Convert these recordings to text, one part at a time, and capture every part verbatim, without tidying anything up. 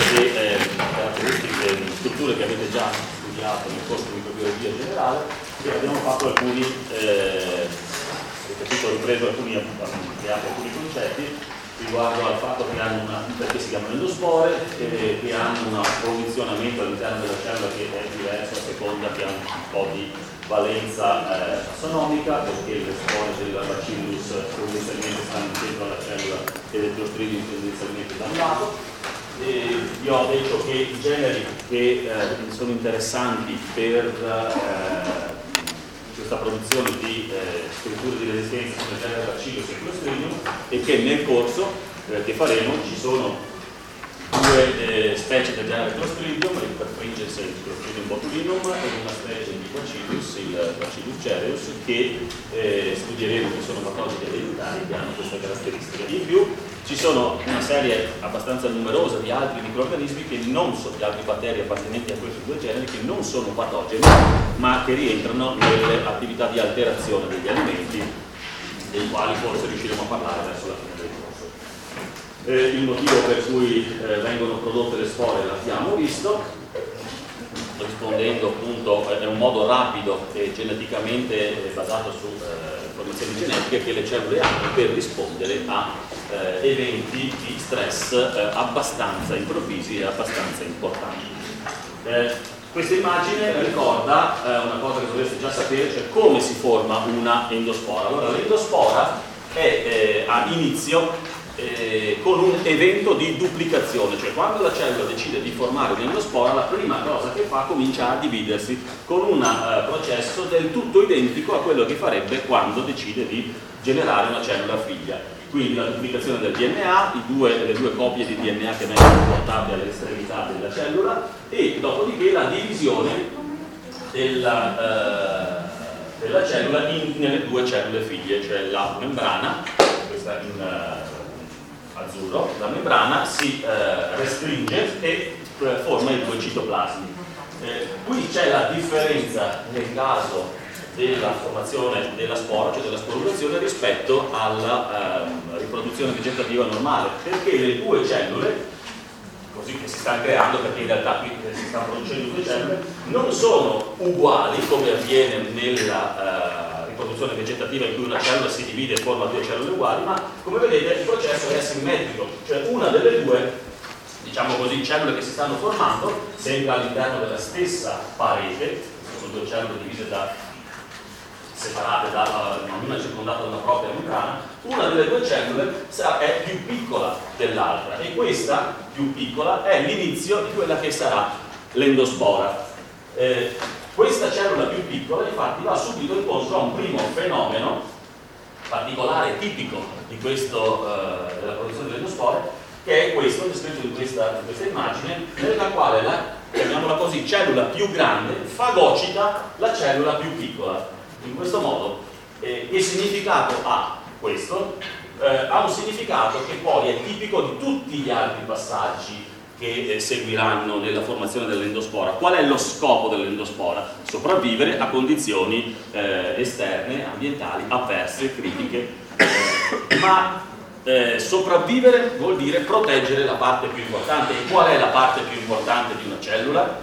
e eh, caratteristiche di strutture che avete già studiato nel corso di microbiologia generale, e abbiamo fatto alcuni, eh, ripetuto, ripreso alcuni, ampliato alcuni concetti riguardo al fatto che hanno una, perché si chiamano endospore, eh, che hanno un posizionamento all'interno della cellula che è diverso a seconda che hanno un po' di valenza eh, tassonomica, perché le spore del bacillus tendenzialmente stanno in centro alla cellula e le clostridium tendenzialmente da un lato. E vi ho detto che i generi che eh, sono interessanti per eh, questa produzione di eh, strutture di resistenza come il genere bacillus e clostridium, e che nel corso eh, che faremo ci sono due eh, specie del genere clostridium, il perfringens e il clostridium botulinum, e una specie di bacillus, il bacillus cereus, che eh, studieremo, che sono patogeni ereditari che hanno queste caratteristiche. In più ci sono una serie abbastanza numerosa di altri microrganismi che non sono, di altri batteri appartenenti a questi due generi, che non sono patogeni ma che rientrano nelle attività di alterazione degli alimenti, dei quali forse riusciremo a parlare verso la fine del corso. Eh, il motivo per cui eh, vengono prodotte le spore l'abbiamo visto, rispondendo appunto, è un modo rapido e geneticamente basato su eh, informazioni genetiche che le cellule hanno per rispondere a eh, eventi di stress eh, abbastanza improvvisi e abbastanza importanti. Eh, questa immagine ricorda eh, una cosa che dovreste già sapere, cioè come si forma una endospora. Allora, l'endospora è eh, a inizio Eh, con un evento di duplicazione, cioè quando la cellula decide di formare un'endospora, la prima cosa che fa comincia a dividersi con un uh, processo del tutto identico a quello che farebbe quando decide di generare una cellula figlia. Quindi la duplicazione del D N A, i due, le due copie di D N A che vengono portate all'estremità della cellula, e dopodiché la divisione della, uh, della cellula in, nelle due cellule figlie, cioè la membrana, questa in uh, azzurro, la membrana si eh, restringe e eh, forma i due citoplasmi. Eh, qui c'è la differenza nel caso della formazione della spora, cioè della sporulazione, rispetto alla eh, riproduzione vegetativa normale, perché le due cellule, così che si stanno creando, perché in realtà qui si stanno producendo due cellule, non sono uguali come avviene nella eh, produzione vegetativa, in cui una cellula si divide e forma due cellule uguali, ma come vedete il processo è asimmetrico, cioè una delle due, diciamo così, cellule che si stanno formando, sempre all'interno della stessa parete, sono due cellule divise da, separate, da, ognuna circondata da una propria membrana, una delle due cellule è più piccola dell'altra, e questa più piccola è l'inizio di quella che sarà l'endospora. Eh, Questa cellula più piccola infatti va subito incontro a un primo fenomeno particolare, tipico di questo, eh, della produzione delle endospore, che è questo descritto in questa, in questa immagine, nella quale la, chiamiamola così, cellula più grande fagocita la cellula più piccola. In questo modo, eh, che significato ha questo? Eh, ha un significato che poi è tipico di tutti gli altri passaggi che eh, seguiranno nella formazione dell'endospora. Qual è lo scopo dell'endospora? Sopravvivere a condizioni eh, esterne, ambientali, avverse, critiche, eh, ma eh, sopravvivere vuol dire proteggere la parte più importante. E qual è la parte più importante di una cellula?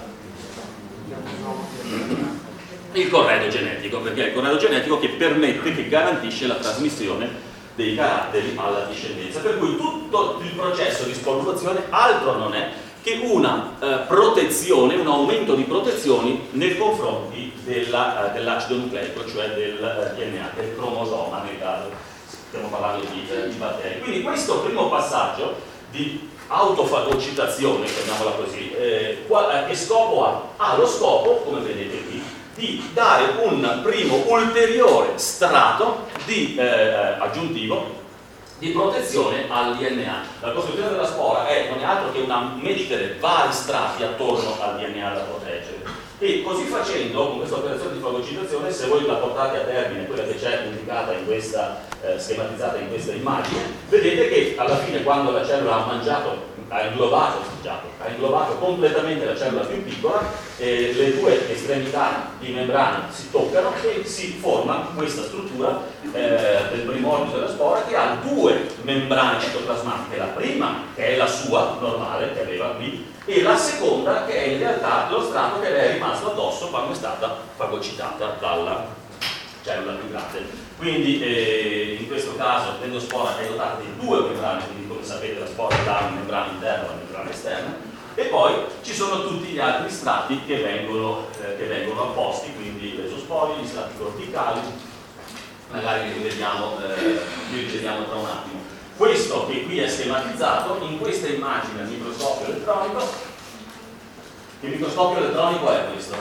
Il corredo genetico, perché è il corredo genetico che permette, che garantisce la trasmissione dei caratteri alla discendenza, per cui tutto il processo di sporulazione altro non è che una eh, protezione, un aumento di protezioni nei confronti della, eh, dell'acido nucleico, cioè del eh, D N A, del cromosoma, nel caso stiamo parlando di, eh, di batteri. Quindi questo primo passaggio di autofagocitazione, chiamiamola così, eh, qual, eh, che scopo ha? Ha lo scopo, come vedete qui, di dare un primo ulteriore strato di, eh, aggiuntivo di protezione al D N A. La costruzione della spora è, non è altro che una mettere vari strati attorno al D N A da proteggere, e così facendo, con questa operazione di fagocitazione, se voi la portate a termine, quella che c'è indicata in questa, eh, schematizzata in questa immagine, vedete che alla fine, quando la cellula ha mangiato, ha inglobato, ha inglobato completamente la cellula più piccola, eh, le due estremità di membrana si toccano e si forma questa struttura eh, del primordio della spora, che ha due membrane citoplasmatiche. La prima, che è la sua normale, che aveva qui, e la seconda che è in realtà lo strato che le è rimasto addosso quando è stata fagocitata dalla cellula più grande. Quindi eh, in questo caso l'endospora è dotata di due membrane, quindi come sapete la spora ha una membrana interna e una membrana esterna, e poi ci sono tutti gli altri strati che vengono, eh, che vengono apposti, quindi l'esosporio, gli strati corticali, magari li rivediamo, eh, li rivediamo tra un attimo. Questo che qui è schematizzato in questa immagine al microscopio elettronico. Che microscopio elettronico è questo?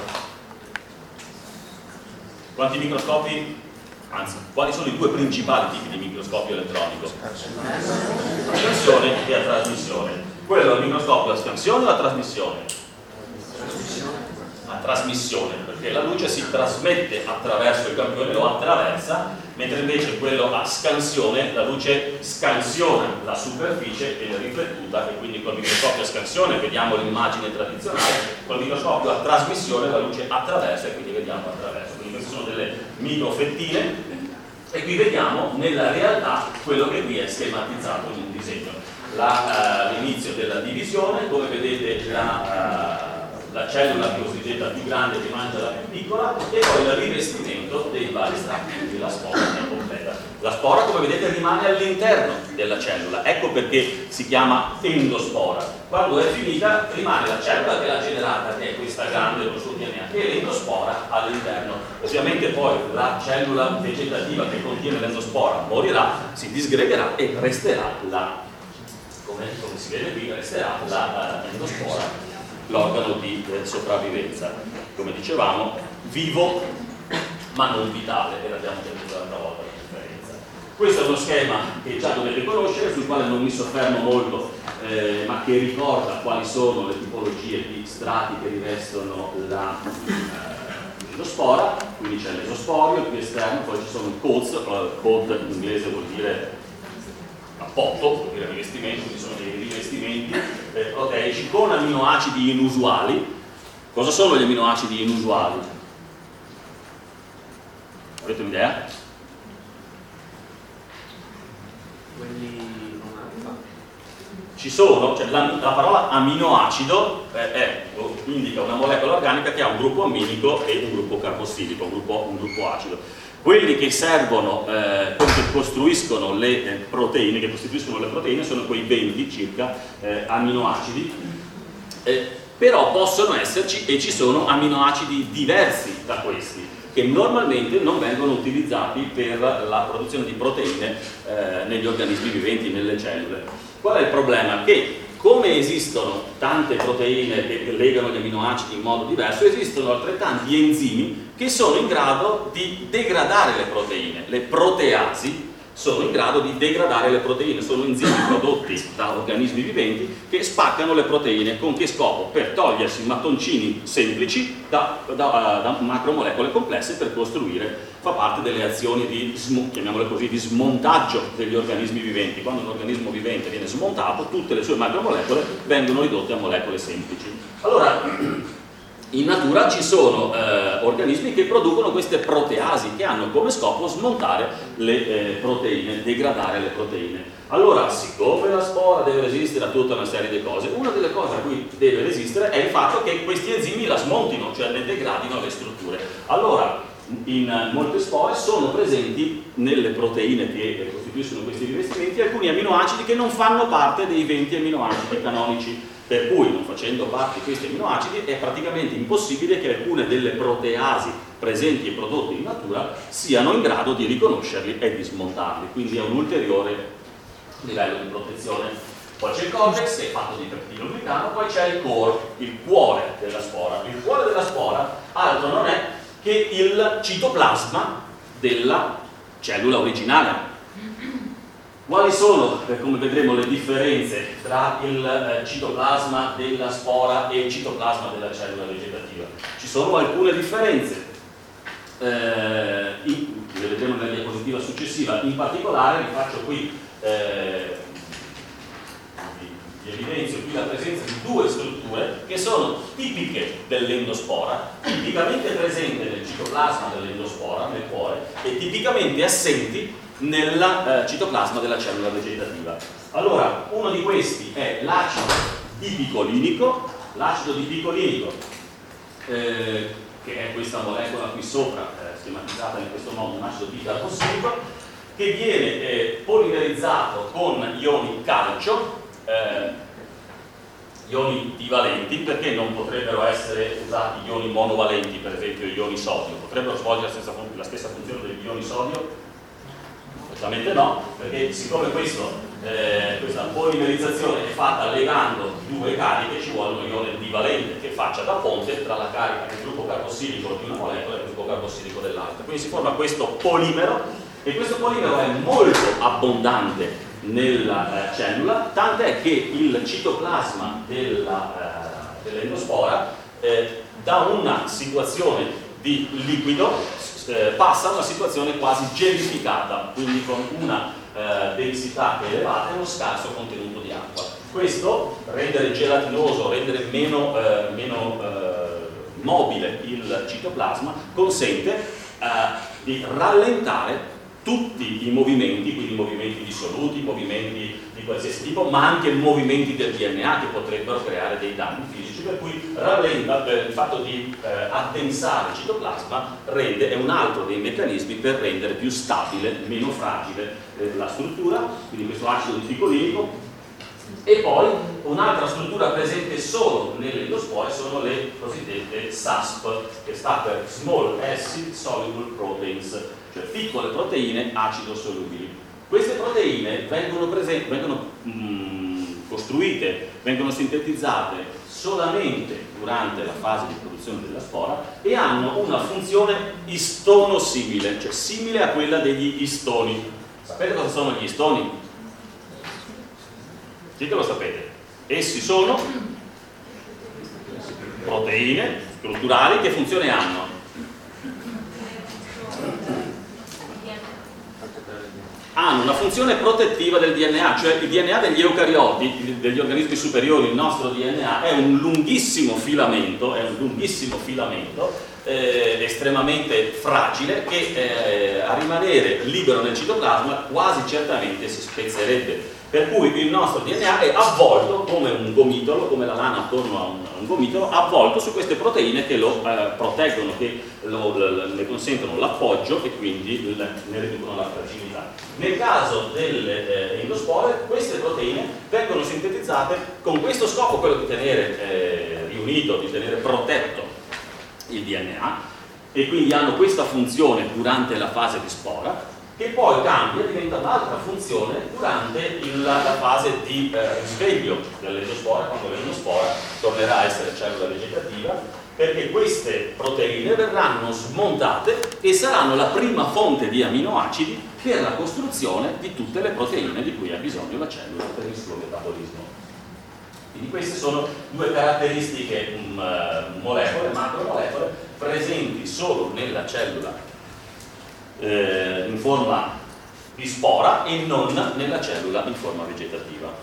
Quanti microscopi? Anzi, quali sono i due principali tipi di microscopio elettronico? A scansione e a trasmissione. Quello è il microscopio a scansione o a trasmissione? A trasmissione, perché la luce si trasmette attraverso il campione o attraversa, mentre invece quello a scansione, la luce scansiona la superficie e viene riflettuta, e quindi col microscopio a scansione vediamo l'immagine tradizionale, col microscopio a trasmissione la luce attraversa e quindi vediamo attraverso. Quindi queste sono delle microfettine e qui vediamo nella realtà quello che qui è schematizzato in un disegno. L'inizio uh, della divisione, come vedete la, uh, la cellula cosiddetta più grande che mangia la più piccola, e poi il rivestimento dei vari strati, quindi la spora è completa. La spora, come vedete, rimane all'interno della cellula, ecco perché si chiama endospora. Quando è finita rimane la cellula che l'ha generata, che è questa grande con il suo D N A, e l'endospora all'interno. Ovviamente poi la cellula vegetativa che contiene l'endospora morirà, si disgregherà e resterà la, come, come si vede qui, resterà la uh, endospora, l'organo di eh, sopravvivenza. Come dicevamo, vivo ma non vitale, e l'abbiamo detto l'altra volta la differenza. Questo è uno schema che già dovete conoscere, sul quale non mi soffermo molto, eh, ma che ricorda quali sono le tipologie di strati che rivestono la eh, l'endospora. Quindi c'è l'esosporio, il più esterno, poi ci sono i coats, uh, coat in inglese vuol dire appotto, vuol dire rivestimento, quindi sono dei rivestimenti eh, proteici con aminoacidi inusuali. Cosa sono gli aminoacidi inusuali? Avete un'idea? Quelli non alfa. Ci sono, cioè la, la parola aminoacido eh, è, indica una molecola organica che ha un gruppo amminico e un gruppo carbossilico, un gruppo, un gruppo acido. Quelli che servono, eh, che costruiscono le eh, proteine, che costituiscono le proteine, sono quei venti circa eh, aminoacidi, eh, però possono esserci, e ci sono, aminoacidi diversi da questi, che normalmente non vengono utilizzati per la produzione di proteine eh, negli organismi viventi, nelle cellule. Qual è il problema? Che come esistono tante proteine che legano gli aminoacidi in modo diverso, esistono altrettanti enzimi che sono in grado di degradare le proteine. Le proteasi sono in grado di degradare le proteine, sono enzimi prodotti da organismi viventi che spaccano le proteine. Con che scopo? Per togliersi mattoncini semplici da, da, da macromolecole complesse per costruire, fa parte delle azioni di, chiamiamole così, di smontaggio degli organismi viventi. Quando un organismo vivente viene smontato, tutte le sue macromolecole vengono ridotte a molecole semplici. Allora, in natura ci sono eh, organismi che producono queste proteasi che hanno come scopo smontare le eh, proteine, degradare le proteine. Allora, siccome la spora deve resistere a tutta una serie di cose, una delle cose a cui deve resistere è il fatto che questi enzimi la smontino, cioè ne degradino le strutture. Allora, in molte spore sono presenti nelle proteine che costituiscono questi rivestimenti alcuni aminoacidi che non fanno parte dei venti aminoacidi canonici. Per cui, non facendo parte di questi aminoacidi, è praticamente impossibile che alcune delle proteasi presenti e prodotte in natura siano in grado di riconoscerli e di smontarli. Quindi è un ulteriore livello di protezione. Poi c'è il cortex, che è fatto di peptidoglicano, poi c'è il core, il cuore della spora. Il cuore della spora altro non è che il citoplasma della cellula originale. Quali sono, come vedremo, le differenze tra il eh, citoplasma della spora e il citoplasma della cellula vegetativa? Ci sono alcune differenze, eh, in, le vedremo nella diapositiva successiva. In particolare vi faccio qui, eh, vi, vi evidenzio qui la presenza di due strutture che sono tipiche dell'endospora, tipicamente presenti nel citoplasma dell'endospora, nel cuore, e tipicamente assenti nel eh, citoplasma della cellula vegetativa. Allora, uno di questi è l'acido tipicolinico, l'acido dipicolinico, eh, che è questa molecola qui sopra, eh, schematizzata in questo modo, un acido bicarbossilico, che viene eh, polimerizzato con ioni calcio, eh, ioni divalenti, perché non potrebbero essere usati ioni monovalenti, per esempio ioni sodio, potrebbero svolgere la stessa, la stessa funzione degli ioni sodio? Certamente no, perché siccome questo, eh, questa polimerizzazione è fatta legando due cariche, ci vuole un ione divalente che faccia da ponte tra la carica del gruppo carbossilico di una molecola e il gruppo carbossilico dell'altra. Quindi si forma questo polimero, e questo polimero è molto abbondante nella eh, cellula, tant'è che il citoplasma della, eh, dell'endospora eh, da una situazione di liquido eh, passa a una situazione quasi gelificata, quindi con una eh, densità elevata e uno scarso contenuto di acqua. Questo, rendere gelatinoso, rendere meno, eh, meno eh, mobile il citoplasma, consente eh, di rallentare tutti i movimenti, quindi movimenti dissoluti, movimenti di qualsiasi tipo, ma anche movimenti del D N A che potrebbero creare dei danni fisici, per cui rallenta, eh, il fatto di eh, addensare il citoplasma rende, è un altro dei meccanismi per rendere più stabile, meno fragile eh, la struttura, quindi questo acido dipicolinico. E poi un'altra struttura presente solo nelle endospore sono le cosiddette S A S P, che sta per Small Acid Soluble Proteins, cioè piccole proteine acido solubili. Queste proteine vengono, vengono mh, costruite, vengono sintetizzate solamente durante la fase di produzione della spora e hanno una funzione istonosimile, cioè simile a quella degli istoni. Sapete cosa sono gli istoni? Sì che lo sapete. Essi sono proteine strutturali. Che funzione hanno? Hanno una funzione protettiva del D N A, cioè il D N A degli eucarioti, degli organismi superiori, il nostro D N A è un lunghissimo filamento, è un lunghissimo filamento eh, estremamente fragile che eh, a rimanere libero nel citoplasma quasi certamente si spezzerebbe. Per cui il nostro D N A è avvolto come un gomitolo, come la lana attorno a un, a un gomitolo, avvolto su queste proteine che lo eh, proteggono, che lo, le, le consentono l'appoggio e quindi le, ne riducono la fragilità. Nel caso delle eh, endospore, queste proteine vengono sintetizzate con questo scopo, quello di tenere eh, riunito, di tenere protetto il D N A, e quindi hanno questa funzione durante la fase di spora, che poi cambia, diventa un'altra funzione durante il, la fase di eh, risveglio dell'endospora, quando l'endospora tornerà a essere cellula vegetativa, perché queste proteine verranno smontate e saranno la prima fonte di aminoacidi per la costruzione di tutte le proteine di cui ha bisogno la cellula per il suo metabolismo. Quindi queste sono due caratteristiche um, molecole, macromolecole, presenti solo nella cellula Eh, in forma di spora e non nella cellula in forma vegetativa.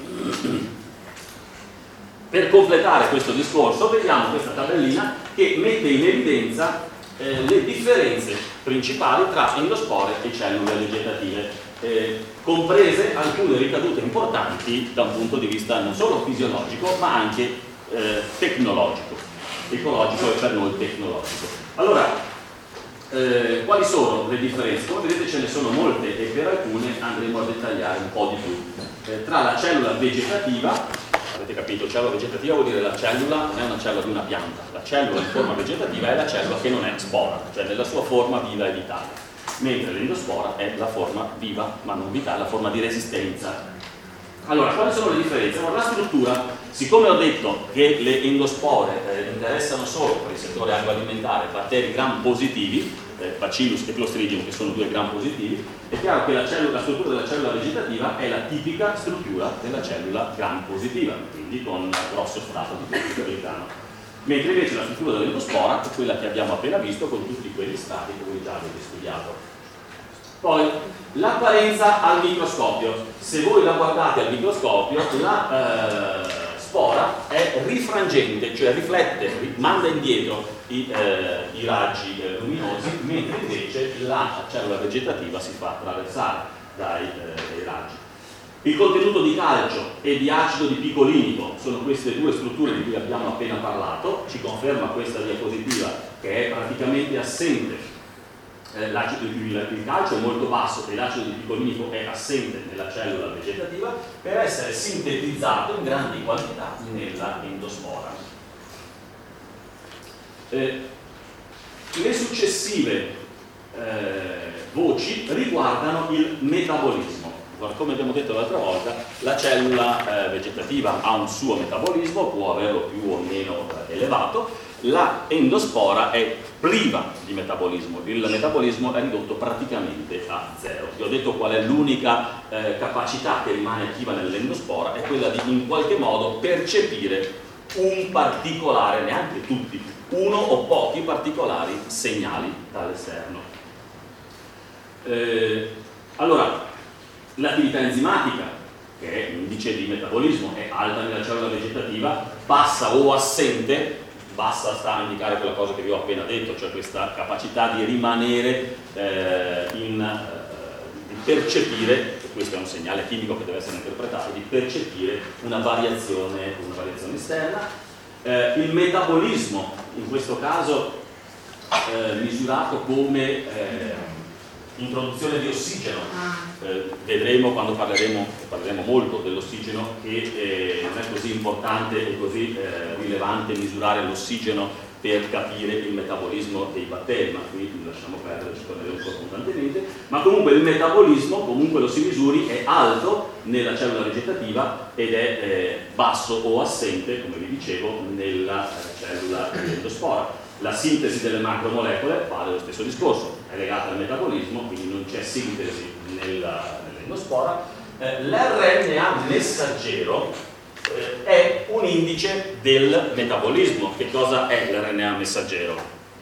Per completare questo discorso vediamo questa tabellina che mette in evidenza eh, le differenze principali tra endospore e cellule vegetative, eh, comprese alcune ricadute importanti da un punto di vista non solo fisiologico ma anche eh, tecnologico, ecologico e per noi tecnologico. Allora, Eh, quali sono le differenze? Come vedete ce ne sono molte e per alcune andremo a dettagliare un po' di più. Eh, tra la cellula vegetativa, avete capito, cellula vegetativa vuol dire la cellula non è una cellula di una pianta, la cellula in forma vegetativa è la cellula che non è spora, cioè nella sua forma viva e vitale, mentre l'endospora è la forma viva ma non vitale, la forma di resistenza. Allora, quali sono le differenze? Allora, la struttura, siccome ho detto che le endospore eh, interessano solo per il settore agroalimentare batteri gram positivi, eh, Bacillus e Clostridium, che sono due gram positivi, è chiaro che la, cellula, la struttura della cellula vegetativa è la tipica struttura della cellula gram positiva, quindi con un grosso strato di peptidoglicano. Mentre invece la struttura dell'endospora è quella che abbiamo appena visto, con tutti quegli strati che voi già avete studiato. Poi, l'apparenza al microscopio. Se voi la guardate al microscopio, la eh, spora è rifrangente, cioè riflette, manda indietro i, eh, i raggi eh, luminosi, mentre invece la cellula vegetativa si fa attraversare dai, eh, dai raggi. Il contenuto di calcio e di acido di picolinico sono queste due strutture di cui abbiamo appena parlato, ci conferma questa diapositiva che è praticamente assente, eh, l'acido, il, il calcio è molto basso e l'acido di picolinico è assente nella cellula vegetativa per essere sintetizzato in grandi quantità nella endospora. Eh, le successive eh, voci riguardano il metabolismo. Come abbiamo detto l'altra volta, la cellula eh, vegetativa ha un suo metabolismo, può averlo più o meno eh, elevato, la endospora è priva di metabolismo, il metabolismo è ridotto praticamente a zero. Vi ho detto qual è l'unica eh, capacità che rimane attiva nell'endospora, è quella di in qualche modo percepire un particolare, neanche tutti, uno o pochi particolari segnali dall'esterno. Eh, allora, l'attività enzimatica, che è indice di metabolismo, è alta nella cellula vegetativa, bassa o assente, bassa sta a indicare quella cosa che vi ho appena detto, cioè questa capacità di rimanere eh, in, eh, di percepire, e questo è un segnale chimico che deve essere interpretato, di percepire una variazione, una variazione esterna. Eh, il metabolismo, in questo caso eh, misurato come eh, introduzione di ossigeno, eh, vedremo quando parleremo, parleremo molto dell'ossigeno che eh, non è così importante e così eh, rilevante misurare l'ossigeno per capire il metabolismo dei batteri, ma qui lasciamo perdere, ci torneremo costantemente, ma comunque il metabolismo, comunque lo si misuri, è alto nella cellula vegetativa ed è eh, basso o assente, come vi dicevo, nella eh, cellula endospora. La sintesi delle macromolecole vale lo stesso discorso, è legata al metabolismo, quindi non c'è sintesi nell'endospora. Eh, L'R N A messaggero eh, è un indice del metabolismo. Che cosa è l'R N A messaggero?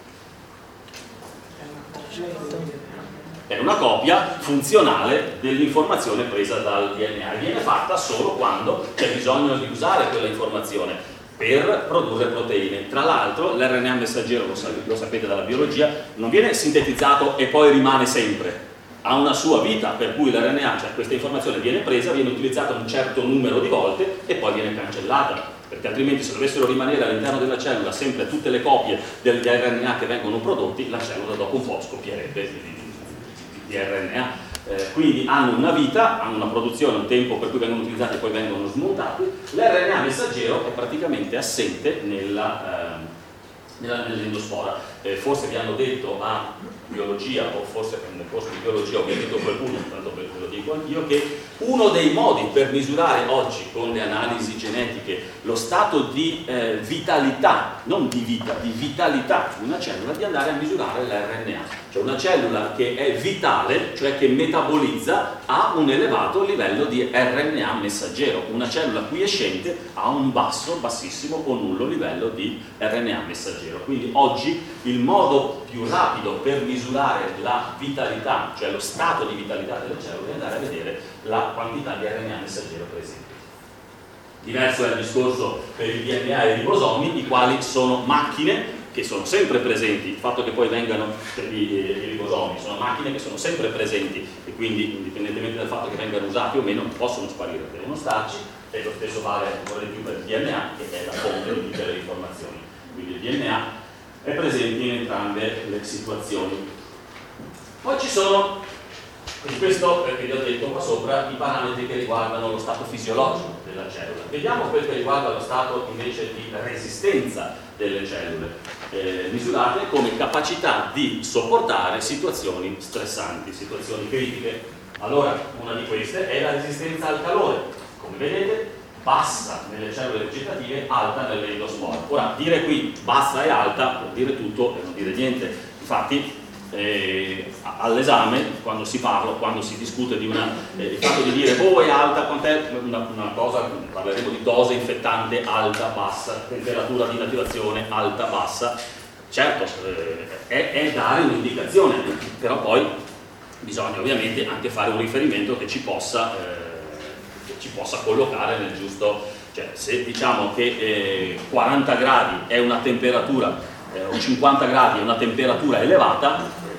È una copia funzionale dell'informazione presa dal D N A e viene fatta solo quando c'è bisogno di usare quella informazione per produrre proteine. Tra l'altro l'R N A messaggero, lo, sap lo sapete dalla biologia, non viene sintetizzato e poi rimane sempre, ha una sua vita, per cui l'R N A, cioè questa informazione viene presa, viene utilizzata un certo numero di volte e poi viene cancellata, perché altrimenti se dovessero rimanere all'interno della cellula sempre tutte le copie degli R N A che vengono prodotti, la cellula dopo un po' scoppierebbe di, di, di R N A. Eh, quindi hanno una vita, hanno una produzione, un tempo per cui vengono utilizzati e poi vengono smontati. L'R N A messaggero è praticamente assente nella, eh, nell'endospora. Eh, forse vi hanno detto a biologia, o forse nel corso di biologia ho detto qualcuno, tanto ve lo dico anch'io, che uno dei modi per misurare oggi con le analisi genetiche lo stato di eh, vitalità, non di vita, di vitalità di una cellula, di andare a misurare l'R N A. Cioè una cellula che è vitale, cioè che metabolizza, ha un elevato livello di R N A messaggero. Una cellula quiescente ha un basso, bassissimo o nullo livello di R N A messaggero. Quindi oggi il modo più rapido per misurare la vitalità, cioè lo stato di vitalità delle cellule, è andare a vedere la quantità di R N A messaggero presente. Diverso è il discorso per il D N A e i ribosomi, i quali sono macchine che sono sempre presenti. Il fatto che poi vengano i, i ribosomi sono macchine che sono sempre presenti e quindi indipendentemente dal fatto che vengano usati o meno possono sparire, devono starci, e lo stesso vale ancora di più per il D N A, che è la fonte di tutte le informazioni. Quindi il D N A è presente in entrambe le situazioni. Poi ci sono, in questo che vi ho detto qua sopra, i parametri che riguardano lo stato fisiologico della cellula. Vediamo quel che riguarda lo stato invece di resistenza delle cellule, eh, misurate come capacità di sopportare situazioni stressanti, situazioni critiche. Allora, una di queste è la resistenza al calore. Come vedete, bassa nelle cellule vegetative, alta nell'endospora. Ora, dire qui bassa e alta vuol dire tutto e non dire niente. Infatti, Eh, all'esame, quando si parla, quando si discute di una, eh, il fatto di dire oh è alta, quant'è una, una cosa, parleremo di dose infettante alta, bassa, temperatura di inattivazione alta, bassa, certo eh, è, è dare un'indicazione, però poi bisogna ovviamente anche fare un riferimento che ci possa, eh, che ci possa collocare nel giusto, cioè se diciamo che eh, quaranta gradi è una temperatura o cinquanta gradi è una temperatura elevata, eh,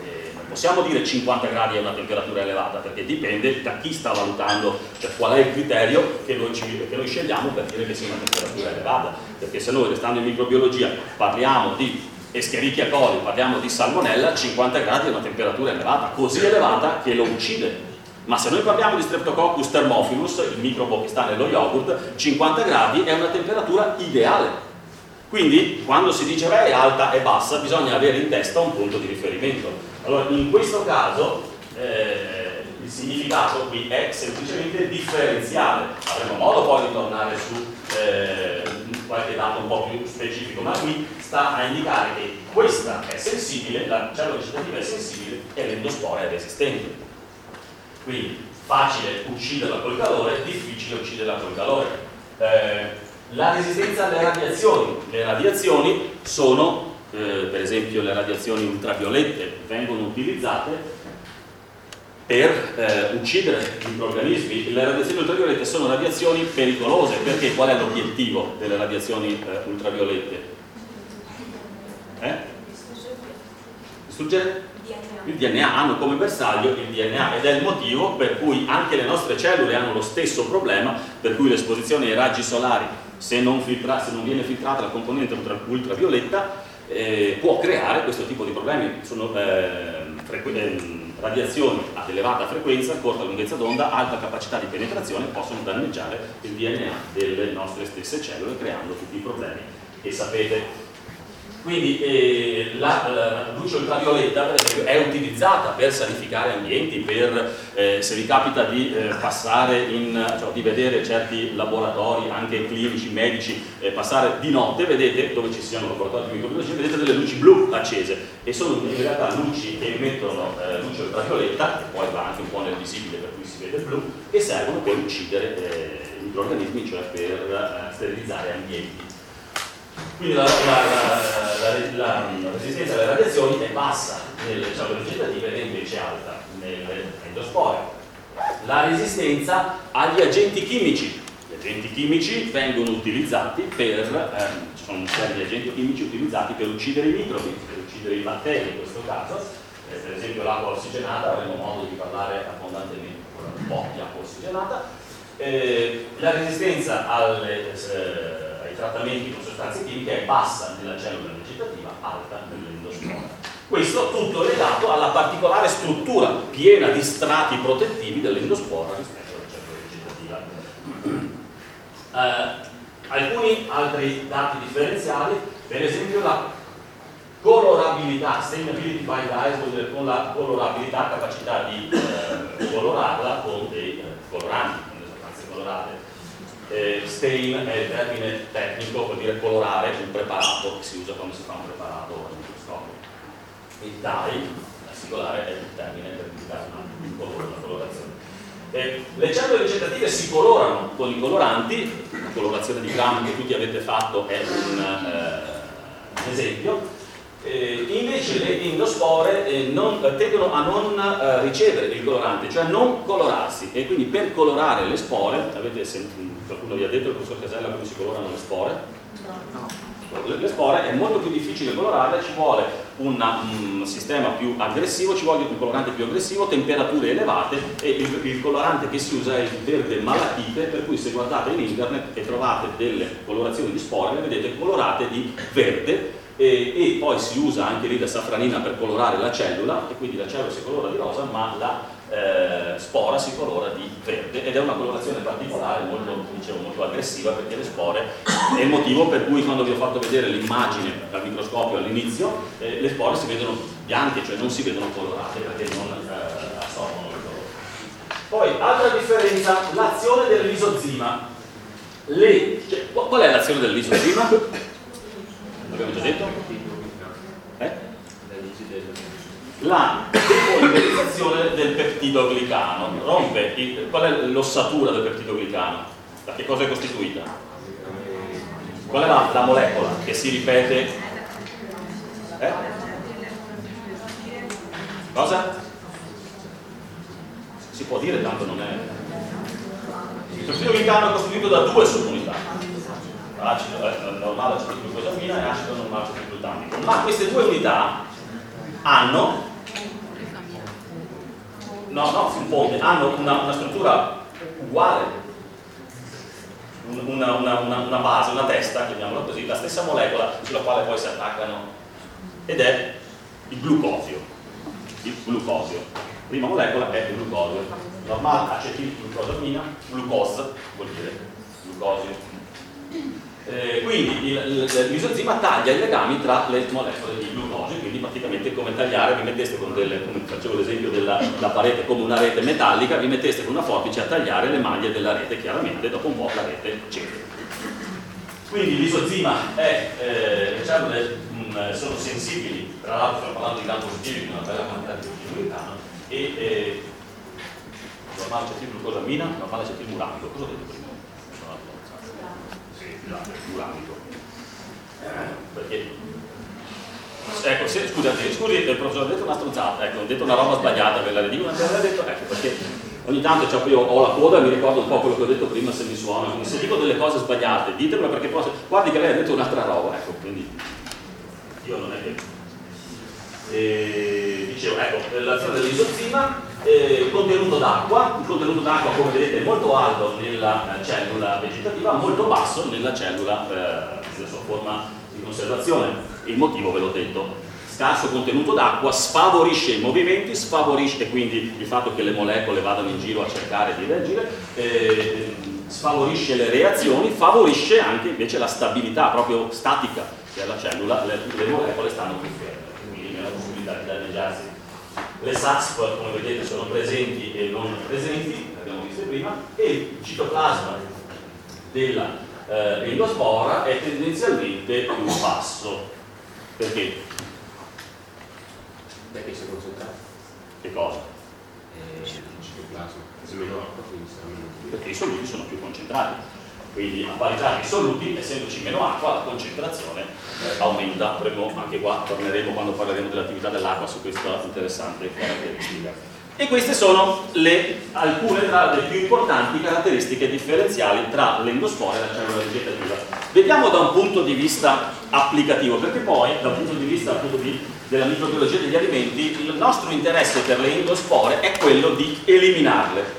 possiamo dire cinquanta gradi è una temperatura elevata, perché dipende da chi sta valutando, cioè qual è il criterio che noi, ci, che noi scegliamo per dire che sia una temperatura elevata, perché se noi, restando in microbiologia, parliamo di Escherichia coli, parliamo di salmonella, cinquanta gradi è una temperatura elevata, così elevata che lo uccide. Ma se noi parliamo di Streptococcus thermophilus, il microbo che sta nello yogurt, cinquanta gradi è una temperatura ideale. Quindi quando si dice beh, è alta e bassa, bisogna avere in testa un punto di riferimento. Allora, in questo caso eh, il significato qui è semplicemente differenziale. Avremo modo poi di tornare su eh, qualche dato un po' più specifico, ma qui sta a indicare che questa è sensibile, la cellula vegetativa è sensibile e l'endospora è resistente. Quindi facile ucciderla col calore, difficile ucciderla col calore. Eh, la resistenza alle radiazioni. Le radiazioni sono, eh, per esempio le radiazioni ultraviolette, vengono utilizzate per eh, uccidere microrganismi. Le radiazioni ultraviolette sono radiazioni pericolose, perché qual è l'obiettivo delle radiazioni eh, ultraviolette? Eh? Distruggere? Il D N A, hanno come bersaglio il D N A, ed è il motivo per cui anche le nostre cellule hanno lo stesso problema, per cui l'esposizione ai raggi solari, se non, filtra, se non viene filtrata la componente ultra, ultravioletta, eh, può creare questo tipo di problemi. Sono eh, eh, radiazioni ad elevata frequenza, corta lunghezza d'onda, alta capacità di penetrazione, possono danneggiare il D N A delle nostre stesse cellule, creando tutti i problemi che sapete. Quindi eh, la, la luce ultravioletta, per esempio, è utilizzata per sanificare ambienti, per eh, se vi capita di eh, passare in, cioè di vedere certi laboratori, anche clinici, medici, eh, passare di notte, vedete, dove ci siano laboratori di microbiologia, vedete delle luci blu accese, e sono in realtà luci che emettono eh, luce ultravioletta, che poi va anche un po' nel visibile per cui si vede il blu, e servono per uccidere eh, i microrganismi, cioè per eh, sterilizzare ambienti. Quindi la, la, la, la, la resistenza alle radiazioni è bassa nelle cellule vegetative ed è invece alta nelle endospore. La resistenza agli agenti chimici. Gli agenti chimici vengono utilizzati per, eh, ci sono certi agenti chimici utilizzati per uccidere i microbi, per uccidere i batteri in questo caso. Eh, per esempio l'acqua ossigenata, avremo modo di parlare abbondantemente un po' di acqua ossigenata. Eh, la resistenza alle eh, trattamenti con sostanze chimiche è bassa nella cellula vegetativa, alta nell'endospora. Questo tutto legato alla particolare struttura piena di strati protettivi dell'endospora rispetto alla cellula vegetativa. Eh, alcuni altri dati differenziali, per esempio la colorabilità, stainability by dyes, vuol dire con la colorabilità, capacità di eh, colorarla con dei eh, coloranti, con le sostanze colorate. Eh, stain è il termine tecnico, vuol dire colorare un preparato che si usa quando si fa un preparato al microscopio. Il dye, la singolare, è il termine per indicare un colore, una colorazione. Eh, le cellule vegetative si colorano con i coloranti, la colorazione di Gram che tutti avete fatto è un, eh, un esempio. Eh, invece le endospore eh, non, eh, tendono a non eh, ricevere il colorante, cioè non colorarsi, e quindi per colorare le spore, avete sentito, qualcuno vi ha detto il professor Casella come si colorano le spore? No. Le, le spore è molto più difficile colorarle, ci vuole una, un sistema più aggressivo, ci vuole un colorante più aggressivo, temperature elevate, e il, il colorante che si usa è il verde malachite, per cui se guardate in internet e trovate delle colorazioni di spore, le vedete colorate di verde. E, e poi si usa anche lì la safranina per colorare la cellula, e quindi la cellula si colora di rosa, ma la eh, spora si colora di verde, ed è una colorazione particolare, molto, dicevo, molto aggressiva, perché le spore è il motivo per cui quando vi ho fatto vedere l'immagine dal microscopio all'inizio, eh, le spore si vedono bianche, cioè non si vedono colorate, perché non eh, assorbono il colore. Poi, altra differenza, l'azione del lisozima. Le, cioè, qual è l'azione del lisozima? Abbiamo già detto? Eh? La depolimerizzazione del peptidoglicano. Rompe il, qual è l'ossatura del peptidoglicano? Da che cosa è costituita? Qual è la, la molecola che si ripete? Eh? Cosa? Si può dire, tanto non è. Il peptidoglicano è costituito da due subunità. Acido eh, normale acetilglucosamina e acido normale acetilglutamico, ma queste due unità hanno no, no, un ponte, hanno una, una struttura uguale, una, una, una, una base, una testa, chiamiamola così, la stessa molecola sulla quale poi si attaccano, ed è il glucosio. Il glucosio. Prima molecola è il glucosio. Normale acetilglucosamina, glucose vuol dire glucosio. Eh, quindi l'isozima taglia i legami tra le molecole di glucosio, quindi praticamente come tagliare, vi metteste con delle, come facevo l'esempio della parete come una rete metallica, vi metteste con una forbice a tagliare le maglie della rete, chiaramente dopo un po' la rete cede. Quindi l'isozima è, eh, le cellule mh, sono sensibili, tra l'altro stiamo parlando di gram positivi con una bella quantità di metilglucano, e eh, normale acetilglucosamina, normale acetilmuramico, cosa ho detto prima? Muramico. Perché ecco, se, scusate, scusi, il professore ha detto una stronzata, ecco, ho detto una roba sbagliata, ve la ridico, non ve l'ha detto, ecco, perché ogni tanto cioè, io ho la coda e mi ricordo un po' quello che ho detto prima se mi suona, quindi se dico delle cose sbagliate, ditemelo perché poi, guardi che lei ha detto un'altra roba, ecco, quindi io non è che... E, dicevo, ecco, l'azione dell'isozima, eh, il contenuto d'acqua, il contenuto d'acqua come vedete è molto alto nella eh, cellula vegetativa, molto basso nella cellula, eh, nella sua forma di conservazione. Il motivo ve l'ho detto, scarso contenuto d'acqua sfavorisce i movimenti, sfavorisce quindi il fatto che le molecole vadano in giro a cercare di reagire, eh, sfavorisce le reazioni, favorisce anche invece la stabilità proprio statica della cellula, le, le molecole stanno più ferme, quindi nella possibilità di danneggiarsi. Le S A S P, come vedete, sono presenti e non presenti, l'abbiamo visto prima, e il citoplasma dell'endospora eh, è tendenzialmente più basso. Perché? Perché si è concentrato? Che cosa? Eh, il citoplasma, è meno acqua, quindi sarà meno. Perché i soluti sono più concentrati. Quindi a parità di soluti, essendoci meno acqua, la concentrazione eh, aumenta. Avremo, anche qua torneremo quando parleremo dell'attività dell'acqua su questa interessante caratteristica. E queste sono le, alcune tra le più importanti caratteristiche differenziali tra l'endospora e la cellula vegetativa. Vediamo da un punto di vista applicativo, perché poi dal punto di vista appunto di, della microbiologia degli alimenti il nostro interesse per le endospore è quello di eliminarle.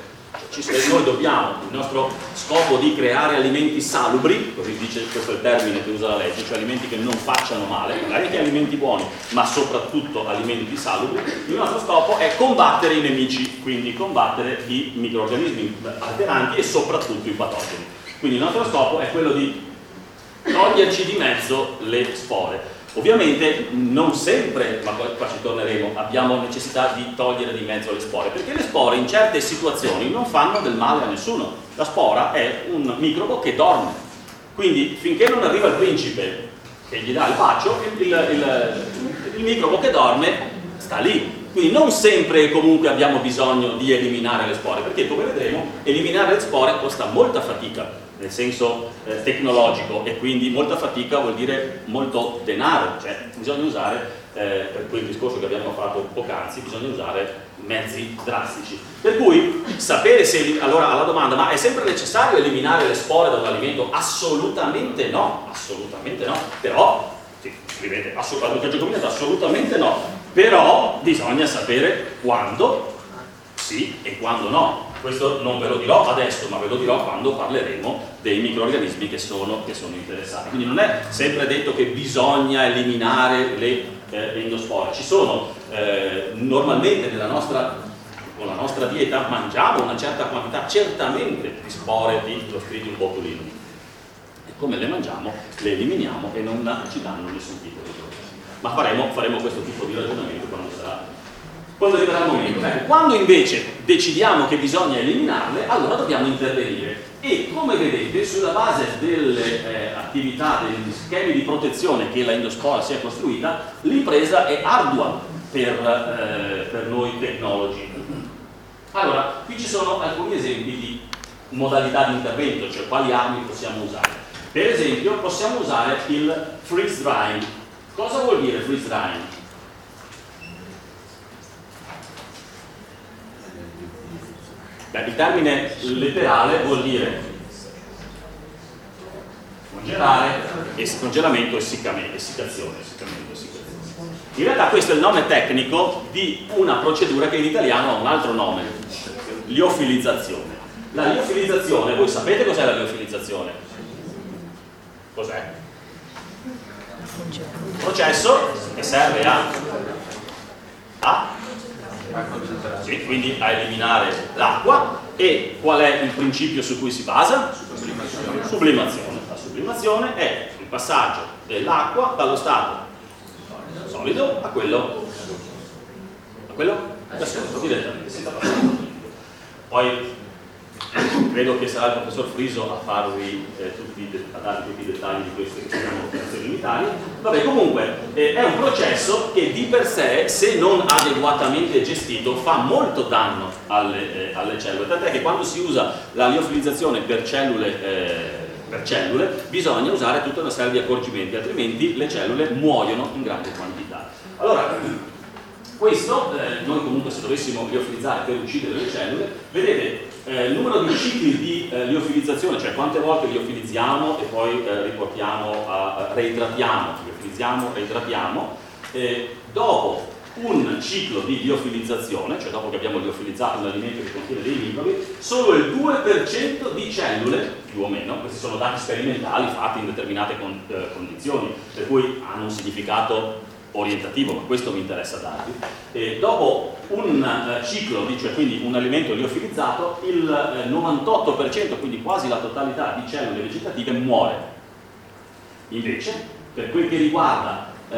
Noi dobbiamo, il nostro scopo di creare alimenti salubri, così dice, questo è il termine che usa la legge, cioè alimenti che non facciano male, magari anche alimenti buoni, ma soprattutto alimenti salubri. Il nostro scopo è combattere i nemici, quindi combattere i microrganismi alteranti e soprattutto i patogeni. Quindi il nostro scopo è quello di toglierci di mezzo le spore. Ovviamente non sempre, ma qua ci torneremo, abbiamo necessità di togliere di mezzo le spore, perché le spore in certe situazioni non fanno del male a nessuno. La spora è un microbo che dorme, quindi finché non arriva il principe che gli dà il bacio, il, il, il microbo che dorme sta lì. Quindi non sempre e comunque abbiamo bisogno di eliminare le spore, perché come vedremo eliminare le spore costa molta fatica nel senso eh, tecnologico, e quindi molta fatica vuol dire molto denaro, cioè bisogna usare, eh, per quel discorso che abbiamo fatto poc'anzi, bisogna usare mezzi drastici. Per cui sapere se, allora alla domanda, ma è sempre necessario eliminare le spore da un alimento? Assolutamente no, assolutamente no, però, sì, scrivete assolutamente, assolutamente no, però bisogna sapere quando sì e quando no. Questo non ve lo dirò adesso, ma ve lo dirò quando parleremo dei microrganismi che sono, che sono interessati. Quindi non è sempre detto che bisogna eliminare le eh, endospore. Ci sono, eh, normalmente nella nostra, con la nostra dieta mangiamo una certa quantità certamente di spore di Clostridium botulinum. E come le mangiamo, le eliminiamo e non ci danno nessun tipo di problema. Ma faremo, faremo questo tipo di ragionamento quando sarà quando arriverà il momento. Ecco, quando invece decidiamo che bisogna eliminarle, allora dobbiamo intervenire. E come vedete, sulla base delle eh, attività, degli schemi di protezione che la endospora si è costruita, l'impresa è ardua per, eh, per noi tecnologi. Allora, qui ci sono alcuni esempi di modalità di intervento, cioè quali armi possiamo usare. Per esempio, possiamo usare il freeze drying. Cosa vuol dire freeze drying? Beh, il termine letterale vuol dire congelare, congelamento, essiccamento, essiccazione, essiccamento, essiccazione. In realtà questo è il nome tecnico di una procedura che in italiano ha un altro nome, liofilizzazione. La liofilizzazione, voi sapete cos'è la liofilizzazione? Cos'è? Un processo che serve a, a sì, quindi a eliminare l'acqua. E qual è il principio su cui si basa? Sublimazione. Sublimazione. La sublimazione è il passaggio dell'acqua dallo stato solido a quello a quello gasoso, direttamente si sta passando. Poi credo che sarà il professor Friso a farvi eh, tutti, a darvi tutti i dettagli di queste che si chiamano operazioni unitarie. Vabbè, comunque eh, è un processo che di per sé, se non adeguatamente gestito, fa molto danno alle, eh, alle cellule, tant'è che quando si usa la liofilizzazione per cellule eh, per cellule bisogna usare tutta una serie di accorgimenti, altrimenti le cellule muoiono in grande quantità. Allora, questo, eh, noi comunque se dovessimo liofilizzare per uccidere le cellule, vedete eh, il numero di cicli di eh, liofilizzazione, cioè quante volte liofilizziamo e poi eh, riportiamo, a, a, reidratiamo, liofilizziamo, reidratiamo, eh, dopo un ciclo di liofilizzazione, cioè dopo che abbiamo liofilizzato un alimento che contiene dei microbi, solo il due per cento di cellule, più o meno, questi sono dati sperimentali fatti in determinate con, eh, condizioni, per cui hanno un significato orientativo, ma questo mi interessa darvi. E dopo un uh, ciclo, di, cioè quindi un alimento liofilizzato, il uh, novantotto per cento, quindi quasi la totalità di cellule vegetative muore. Invece, per quel che riguarda uh,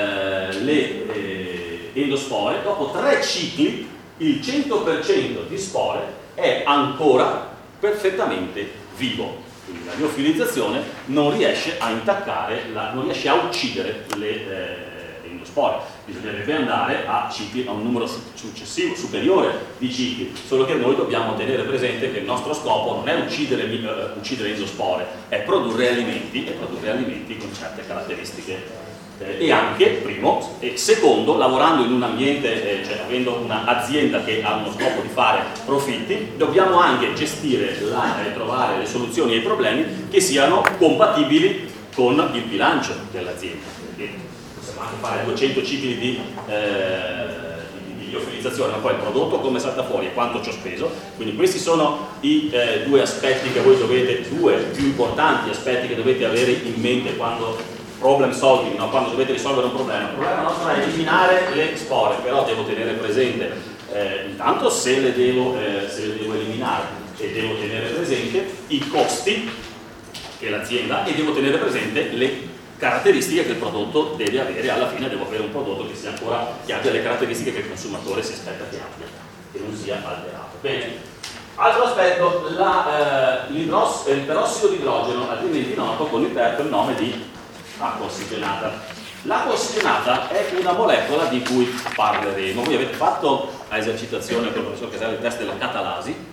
le eh, endospore, dopo tre cicli il cento per cento di spore è ancora perfettamente vivo. Quindi la liofilizzazione non riesce a intaccare, la, non riesce a uccidere le eh, spore. Bisognerebbe andare a cicli, a un numero successivo, superiore di cicli, solo che noi dobbiamo tenere presente che il nostro scopo non è uccidere, uh, uccidere endospore, è produrre alimenti e produrre alimenti con certe caratteristiche eh, e anche, primo, e secondo, lavorando in un ambiente, eh, cioè avendo un'azienda che ha uno scopo di fare profitti, dobbiamo anche gestire la, e trovare le soluzioni ai problemi che siano compatibili con il bilancio dell'azienda. Anche fare duecento cicli di, eh, di, di liofilizzazione, ma poi il prodotto come salta fuori e quanto ci ho speso. Quindi questi sono i eh, due aspetti che voi dovete, due più importanti aspetti che dovete avere in mente quando problem solving, no? Quando dovete risolvere un problema. Il problema nostro è eliminare le spore, però devo tenere presente eh, intanto se le, devo, eh, se le devo eliminare, e devo tenere presente i costi che l'azienda, e devo tenere presente le caratteristiche che il prodotto deve avere. Alla fine devo avere un prodotto che sia ancora, che abbia le caratteristiche che il consumatore si aspetta che abbia, che non sia alterato. Bene, altro aspetto, la, eh, il perossido di idrogeno, altrimenti noto con il, con il nome di acqua ossigenata. L'acqua ossigenata è una molecola di cui parleremo. Voi avete fatto a esercitazione con il professor Caselli il test della catalasi?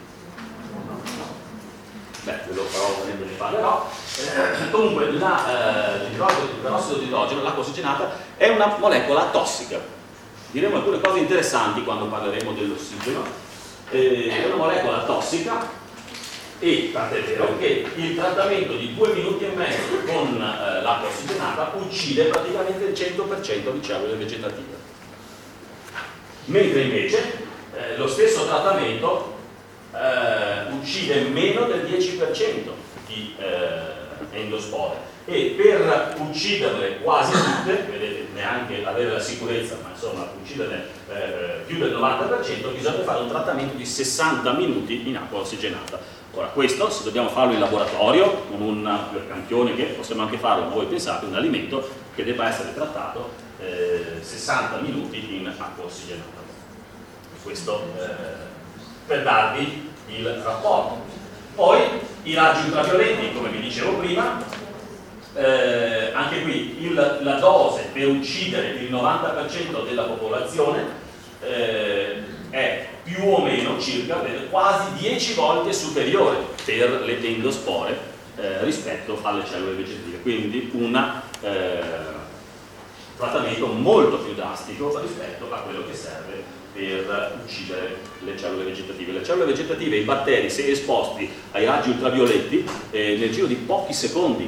Beh, ve lo farò, ve ne parlerò. Eh, comunque la, eh, il perossido di idrogeno, l'acqua ossigenata, è una molecola tossica. Diremo alcune cose interessanti quando parleremo dell'ossigeno. Eh, è una molecola tossica, e tant'è vero che il trattamento di due minuti e mezzo con eh, l'acqua ossigenata uccide praticamente il cento per cento di cellule vegetative. Mentre invece eh, lo stesso trattamento Uh, uccide meno del dieci per cento di uh, endospore, e per ucciderle quasi tutte, vedete, neanche avere la sicurezza, ma insomma ucciderle uh, più del novanta per cento, bisogna fare un trattamento di sessanta minuti in acqua ossigenata. Ora questo, se dobbiamo farlo in laboratorio con un campione, che possiamo anche farlo, ma voi pensate, un alimento che debba essere trattato eh, sessanta minuti in acqua ossigenata. Questo eh, per darvi il rapporto. Poi i raggi ultravioletti, come vi dicevo prima, eh, anche qui il, la dose per uccidere il novanta per cento della popolazione eh, è più o meno circa quasi dieci volte superiore per le endospore eh, rispetto alle cellule vegetative, quindi un eh, trattamento molto più drastico rispetto a quello che serve per uccidere le cellule vegetative. Le cellule vegetative, i batteri, se esposti ai raggi ultravioletti, eh, nel giro di pochi secondi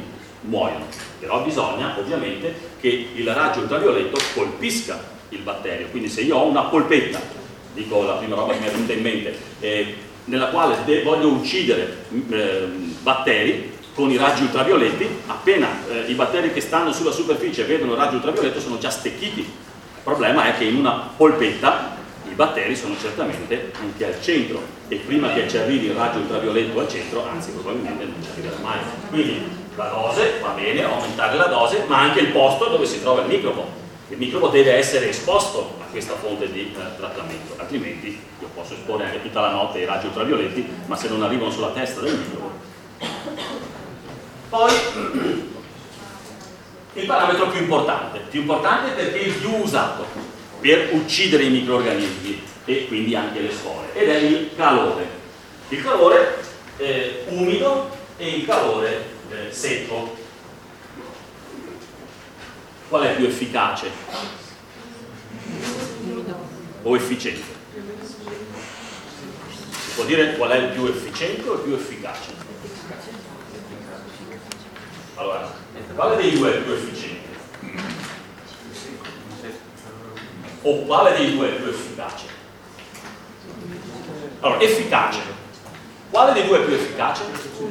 muoiono. Però bisogna ovviamente che il raggio ultravioletto colpisca il batterio, quindi se io ho una polpetta, dico la prima roba che mi è venuta in mente, eh, nella quale voglio uccidere eh, batteri con i raggi ultravioletti, appena eh, i batteri che stanno sulla superficie vedono il raggio ultravioletto sono già stecchiti. Il problema è che in una polpetta i batteri sono certamente anche al centro e prima che ci arrivi il raggio ultravioletto al centro, anzi probabilmente non ci arriverà mai. Quindi la dose, va bene, aumentare la dose, ma anche il posto dove si trova il microbo. Il microbo deve essere esposto a questa fonte di eh, trattamento, altrimenti io posso esporre anche tutta la notte ai raggi ultravioletti, ma se non arrivano sulla testa del microbo. Poi il parametro più importante, più importante perché è il più usato per uccidere i microrganismi e quindi anche le spore, ed è il calore. Il calore eh, umido e il calore eh, secco. Qual è più efficace o efficiente? Si può dire qual è il più efficiente o il più efficace? Allora, quale dei due è più efficiente? O quale dei due è più efficace? Allora, efficace. Quale dei due è più efficace?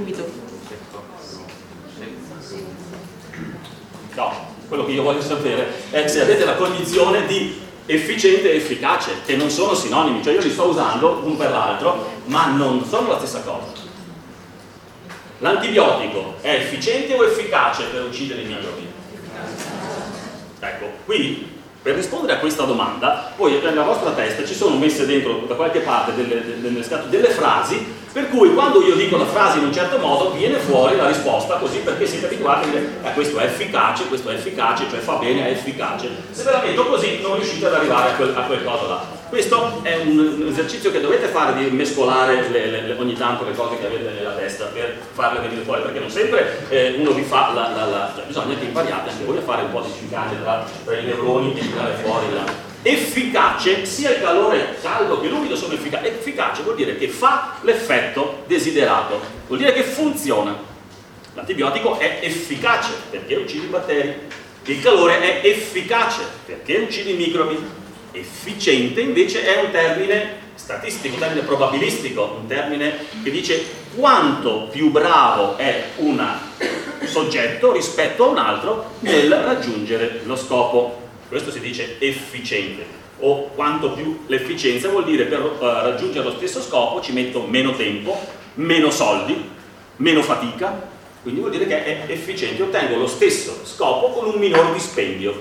No. Quello che io voglio sapere è se avete la cognizione di efficiente e efficace, che non sono sinonimi, cioè io li sto usando un per l'altro, ma non sono la stessa cosa. L'antibiotico è efficiente o efficace per uccidere i microbi? Ecco, qui per rispondere a questa domanda, voi nella vostra testa ci sono messe dentro da qualche parte delle, delle, delle frasi, per cui quando io dico la frase in un certo modo viene fuori la risposta così, perché siete abituati a dire eh, questo è efficace, questo è efficace, cioè fa bene, è efficace. Se ve la metto così non riuscite ad arrivare a quel, a quel coso là. Questo è un, un esercizio che dovete fare, di mescolare le, le, le, ogni tanto le cose che avete nella testa per farle venire fuori, perché non sempre eh, uno vi fa la, la, la cioè bisogna che impariate anche voi a fare un po' di gincate tra, tra i neuroni e tirare fuori la... Efficace, sia il calore caldo che l'umido sono efficaci. Efficace vuol dire che fa l'effetto desiderato, vuol dire che funziona. L'antibiotico è efficace perché uccide i batteri, il calore è efficace perché uccide i microbi. Efficiente invece è un termine statistico, un termine probabilistico, un termine che dice quanto più bravo è un soggetto rispetto a un altro nel raggiungere lo scopo. Questo si dice efficiente, o quanto più l'efficienza vuol dire per uh, raggiungere lo stesso scopo ci metto meno tempo, meno soldi, meno fatica, quindi vuol dire che è efficiente, ottengo lo stesso scopo con un minor dispendio.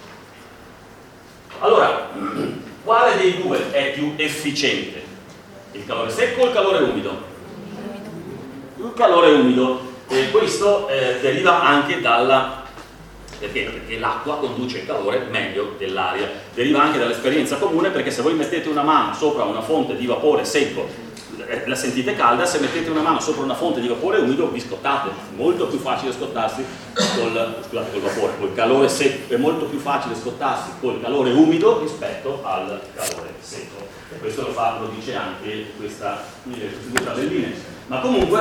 Allora, quale dei due è più efficiente? Il calore secco o il calore umido? Il calore umido, e questo eh, deriva anche dalla... Perché? Perché l'acqua conduce il calore meglio dell'aria. Deriva anche dall'esperienza comune, perché se voi mettete una mano sopra una fonte di vapore secco la sentite calda, se mettete una mano sopra una fonte di vapore umido vi scottate. È molto più facile scottarsi col, scusate, col vapore, col calore secco, è molto più facile scottarsi col calore umido rispetto al calore secco. E questo lo fa, lo dice anche questa, queste due tabelline. Ma comunque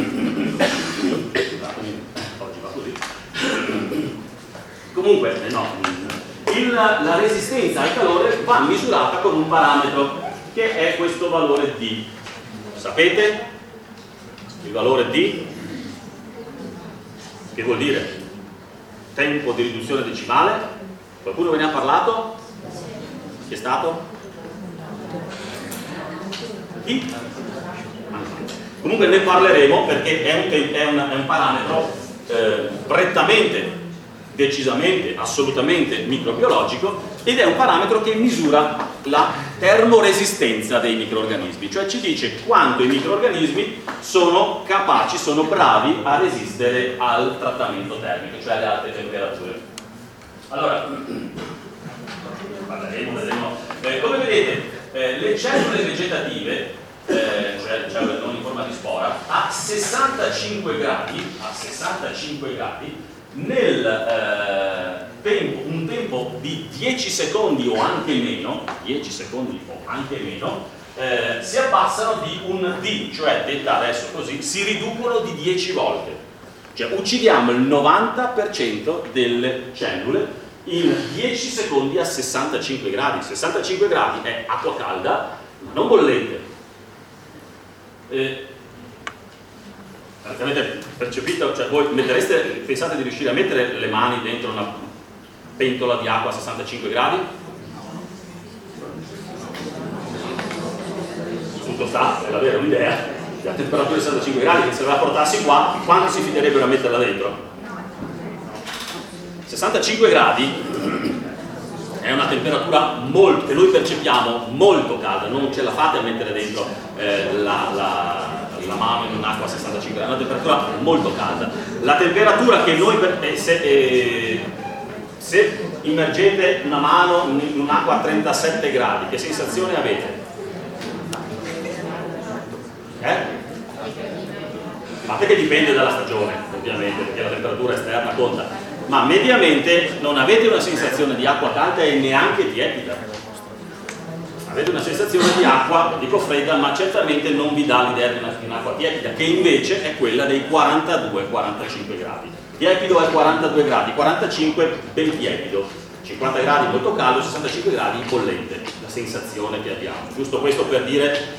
oggi va così. Comunque, eh no, il, la resistenza al calore va misurata con un parametro che è questo valore D. Sapete? Il valore D, che vuol dire tempo di riduzione decimale. Qualcuno ve ne ha parlato? Chi è stato? Chi? Comunque ne parleremo perché è un, è un, è un parametro eh, prettamente, decisamente, assolutamente microbiologico, ed è un parametro che misura la termoresistenza dei microrganismi, cioè ci dice quanto i microrganismi sono capaci, sono bravi a resistere al trattamento termico, cioè alle alte temperature. Allora, parleremo, vedremo. Eh, come vedete, eh, le cellule vegetative, eh, cioè cellule non in forma di spora, a sessantacinque gradi, a sessantacinque gradi, nel eh, tempo, un tempo di dieci secondi o anche meno, dieci secondi o anche meno, eh, si abbassano di un D, cioè detta adesso così, si riducono di dieci volte. cioè uccidiamo il novanta per cento delle cellule in dieci secondi a sessantacinque gradi. sessantacinque gradi è acqua calda, ma non bollente. Eh, avete percepito? Cioè voi mettereste, pensate di riuscire a mettere le mani dentro una pentola di acqua a sessantacinque gradi? Tutto sta, è avere un'idea. La temperatura di sessantacinque gradi, che se la portassi qua, quanti si fiderebbero a metterla dentro? sessantacinque gradi è una temperatura molto, che noi percepiamo molto calda, non ce la fate a mettere dentro eh, la, la, la mano in un'acqua a sessantacinque gradi, è una temperatura molto calda. La temperatura che noi, eh, se, eh, se immergete una mano in un'acqua a trentasette gradi, che sensazione avete? Eh? Ma perché dipende dalla stagione, ovviamente, perché la temperatura esterna conta, ma mediamente non avete una sensazione di acqua calda e neanche tiepida. Avete una sensazione di acqua, dico fredda, ma certamente non vi dà l'idea di un'acqua tiepida, che invece è quella dei quarantadue quarantacinque gradi. Tiepido è quarantadue gradi, quarantacinque ben tiepido, cinquanta gradi molto caldo, sessantacinque gradi bollente, la sensazione che abbiamo. Giusto questo per dire,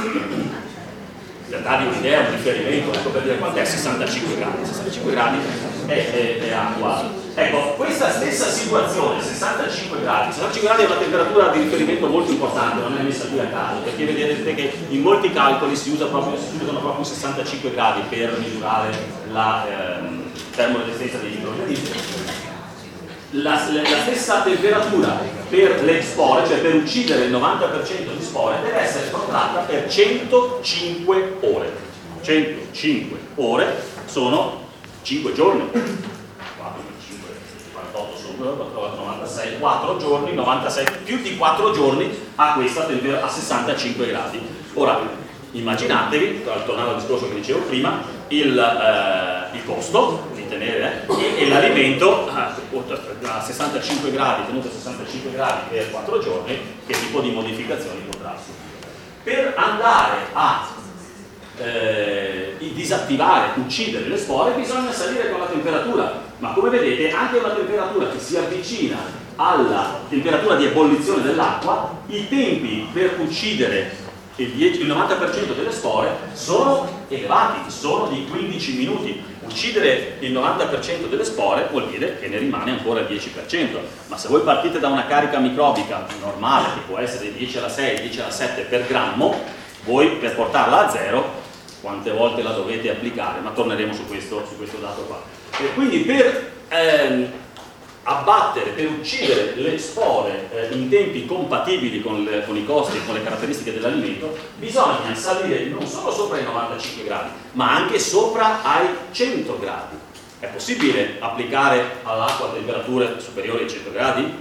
per darvi un'idea, un riferimento, ecco, per dire quant'è sessantacinque gradi. sessantacinque gradi è, è, è acqua. Ecco, questa stessa situazione, sessantacinque gradi, sessantacinque gradi è una temperatura di riferimento molto importante, non è messa qui a caso, perché vedete che in molti calcoli si, usa proprio, si usano proprio sessantacinque gradi per misurare la ehm, termoresistenza dei microorganismi. La, la, la stessa temperatura per le spore, cioè per uccidere il novanta per cento di spore, deve essere protratta per centocinque ore. centocinque ore sono cinque giorni. quattro, cinque, quarantotto sono novantasei, quattro giorni, novantasei, più di quattro giorni a questa temperatura a sessantacinque gradi. Ora, immaginatevi, tornando al discorso che dicevo prima, il, eh, il costo di tenere eh, e, e l'alimento eh, a sessantacinque gradi, tenuto a sessantacinque gradi per quattro giorni, che tipo di modificazioni potrà subire. Per andare a eh, disattivare, uccidere le spore, bisogna salire con la temperatura, ma come vedete anche una temperatura che si avvicina alla temperatura di ebollizione dell'acqua, i tempi per uccidere il novanta per cento delle spore sono elevati, sono di quindici minuti. Uccidere il novanta per cento delle spore vuol dire che ne rimane ancora il dieci per cento, ma se voi partite da una carica microbica normale, che può essere dieci alla sei, dieci alla sette per grammo, voi per portarla a zero quante volte la dovete applicare, ma torneremo su questo, su questo dato qua. E quindi per ehm, abbattere, per uccidere le spore eh, in tempi compatibili con, le, con i costi e con le caratteristiche dell'alimento, bisogna salire non solo sopra i novantacinque gradi, ma anche sopra ai cento gradi. È possibile applicare all'acqua temperature superiori ai cento gradi?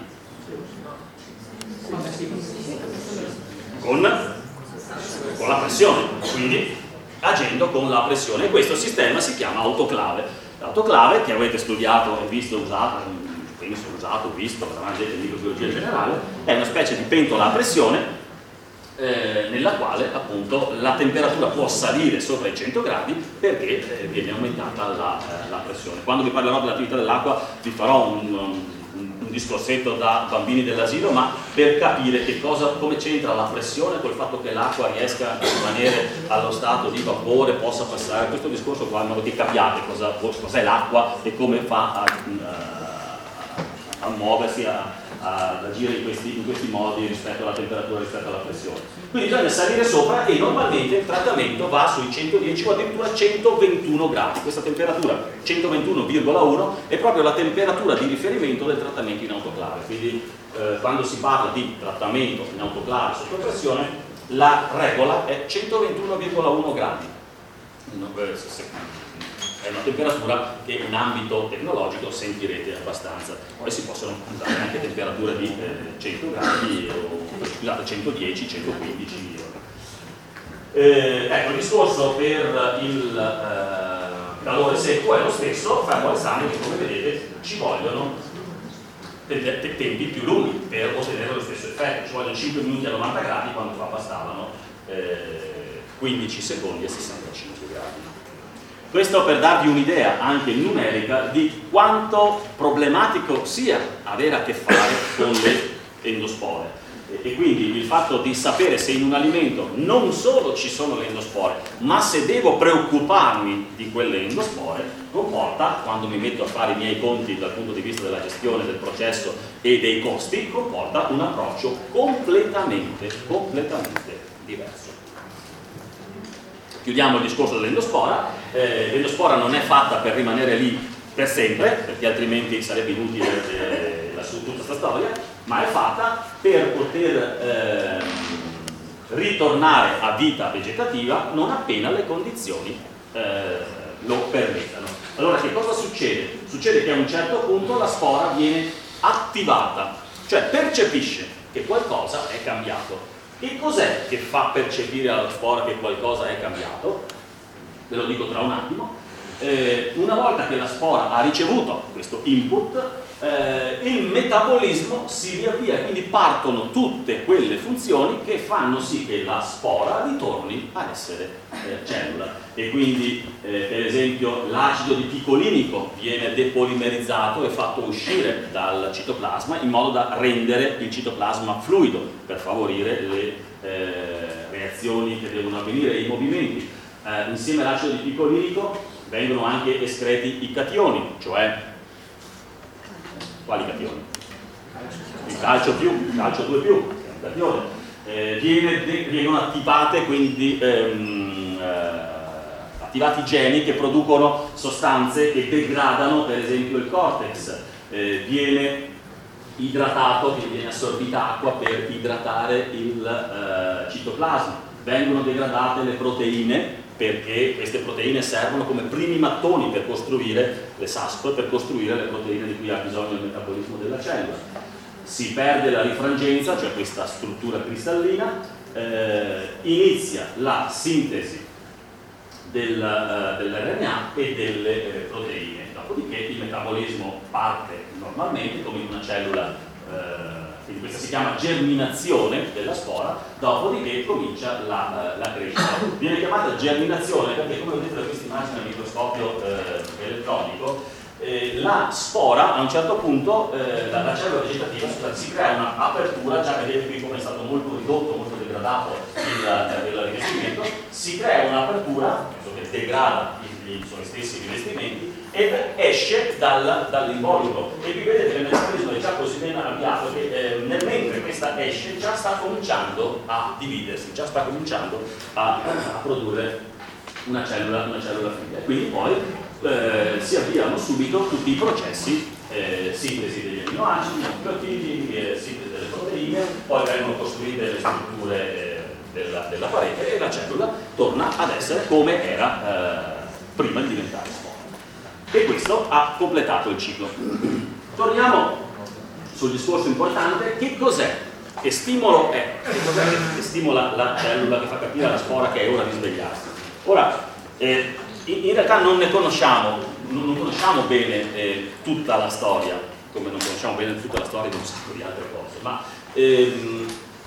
Con, con la pressione, quindi agendo con la pressione. E questo sistema si chiama autoclave. L'autoclave, che avete studiato e visto usato, penso usato, visto, davanti in microbiologia generale, è una specie di pentola a pressione eh, nella quale appunto la temperatura può salire sopra i cento gradi perché eh, viene aumentata la, eh, la pressione. Quando vi parlerò dell'attività dell'acqua vi farò un, un, un discorsetto da bambini dell'asilo, ma per capire che cosa, come c'entra la pressione col fatto che l'acqua riesca a rimanere allo stato di vapore, possa passare questo discorso qua, in modo che capiate cosa, cos'è l'acqua e come fa a, a, a muoversi, a, ad agire in questi, in questi modi rispetto alla temperatura, rispetto alla pressione. Quindi bisogna salire sopra e normalmente il trattamento va sui centodieci o addirittura centoventuno gradi. Questa temperatura centoventuno virgola uno è proprio la temperatura di riferimento del trattamento in autoclave. Quindi eh, quando si parla di trattamento in autoclave sotto pressione, la regola è centoventuno virgola uno gradi. È una temperatura che in ambito tecnologico sentirete abbastanza. Poi si possono usare anche temperature di eh, cento gradi o scusate, centodieci, centoquindici. Eh, ecco, il discorso per il eh, calore secco è lo stesso, fermo restando che come vedete ci vogliono tempi più lunghi per ottenere lo stesso effetto. Ci vogliono cinque minuti a novanta gradi quando fa bastavano eh, quindici secondi a sessantacinque gradi. Questo per darvi un'idea anche numerica di quanto problematico sia avere a che fare con le endospore. E quindi il fatto di sapere se in un alimento non solo ci sono le endospore, ma se devo preoccuparmi di quelle endospore, comporta, quando mi metto a fare i miei conti dal punto di vista della gestione del processo e dei costi, comporta un approccio completamente, completamente diverso. Chiudiamo il discorso dell'endospora. Eh, l'endospora non è fatta per rimanere lì per sempre, perché altrimenti sarebbe inutile eh, la, tutta questa storia, ma è fatta per poter eh, ritornare a vita vegetativa non appena le condizioni eh, lo permettano. Allora che cosa succede? Succede che a un certo punto la spora viene attivata, cioè percepisce che qualcosa è cambiato. Che cos'è che fa percepire alla spora che qualcosa è cambiato? Ve lo dico tra un attimo. Eh, una volta che la spora ha ricevuto questo input, eh, il metabolismo si riavvia, quindi partono tutte quelle funzioni che fanno sì che la spora ritorni a essere eh, cellula. E quindi eh, per esempio l'acido di picolinico viene depolimerizzato e fatto uscire dal citoplasma in modo da rendere il citoplasma fluido per favorire le eh, reazioni che devono avvenire, i movimenti. Eh, insieme all'acido di picolinico vengono anche escreti i cationi, cioè quali cationi? Il calcio più, il calcio due più, che è un catione. Eh, viene de, vengono attivate quindi ehm, eh, attivati geni che producono sostanze che degradano per esempio il cortex, eh, viene idratato, viene assorbita acqua per idratare il eh, citoplasma, vengono degradate le proteine perché queste proteine servono come primi mattoni per costruire le S A S P, per costruire le proteine di cui ha bisogno il metabolismo della cellula. Si perde la rifrangenza, cioè questa struttura cristallina, eh, inizia la sintesi del, uh, dell'R N A e delle eh, proteine, dopodiché il metabolismo parte normalmente come in una cellula, eh, quindi questa si chiama germinazione della spora, dopodiché comincia la, la crescita. Viene chiamata germinazione perché, come vedete da questa immagine al microscopio eh, elettronico, eh, la spora a un certo punto, eh, la, la cellula vegetativa, si crea un'apertura, già vedete qui come è stato molto ridotto, molto degradato il, il rivestimento, si crea un'apertura che degrada i, i suoi stessi rivestimenti ed esce dal, dall'involucro. E qui vedete che il meccanismo è già così ben avviato che eh, nel mentre questa esce già sta cominciando a dividersi, già sta cominciando a, a produrre una cellula, una cellula figlia. Quindi poi eh, si avviano subito tutti i processi, eh, sintesi degli aminoacidi, nucleotidi, eh, sintesi delle proteine, poi vengono costruite le strutture eh, della, della parete e la cellula torna ad essere come era eh, prima di diventare spora. E questo ha completato il ciclo. Torniamo sul discorso importante: che cos'è? Che stimolo è? Che cos'è che stimola la cellula, che fa capire alla spora che è ora di svegliarsi? Ora, eh, in, in realtà non ne conosciamo, non, non conosciamo bene eh, tutta la storia, come non conosciamo bene tutta la storia di un sacco di altre cose, ma ehm,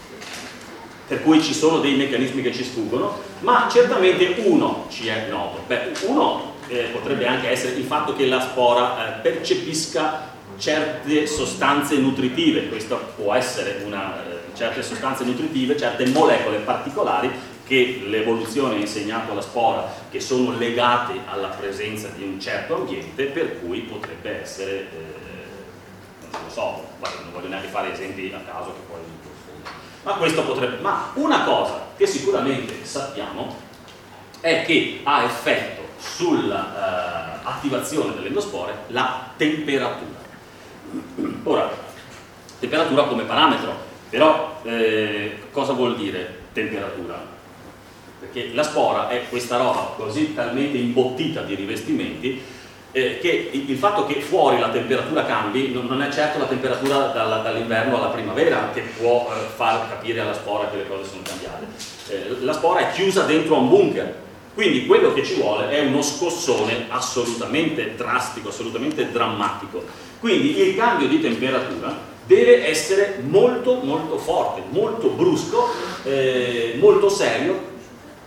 per cui ci sono dei meccanismi che ci sfuggono, ma certamente uno ci è noto. Beh, uno Eh, potrebbe anche essere il fatto che la spora eh, percepisca certe sostanze nutritive. Questo può essere una, eh, certe sostanze nutritive, certe molecole particolari che l'evoluzione ha insegnato alla spora, che sono legate alla presenza di un certo ambiente, per cui potrebbe essere, eh, non lo so, non voglio neanche fare esempi a caso che poi non profondo. Ma questo potrebbe, ma una cosa che sicuramente sappiamo è che ha effetto sull'attivazione uh, delle endospore la temperatura. Ora, temperatura come parametro, però eh, cosa vuol dire temperatura? Perché la spora è questa roba così talmente imbottita di rivestimenti eh, che il, il fatto che fuori la temperatura cambi non, non è certo la temperatura dalla, dall'inverno alla primavera che può eh, far capire alla spora che le cose sono cambiate. Eh, la spora è chiusa dentro a un bunker. Quindi quello che ci vuole è uno scossone assolutamente drastico, assolutamente drammatico. Quindi il cambio di temperatura deve essere molto molto forte, molto brusco, eh, molto serio,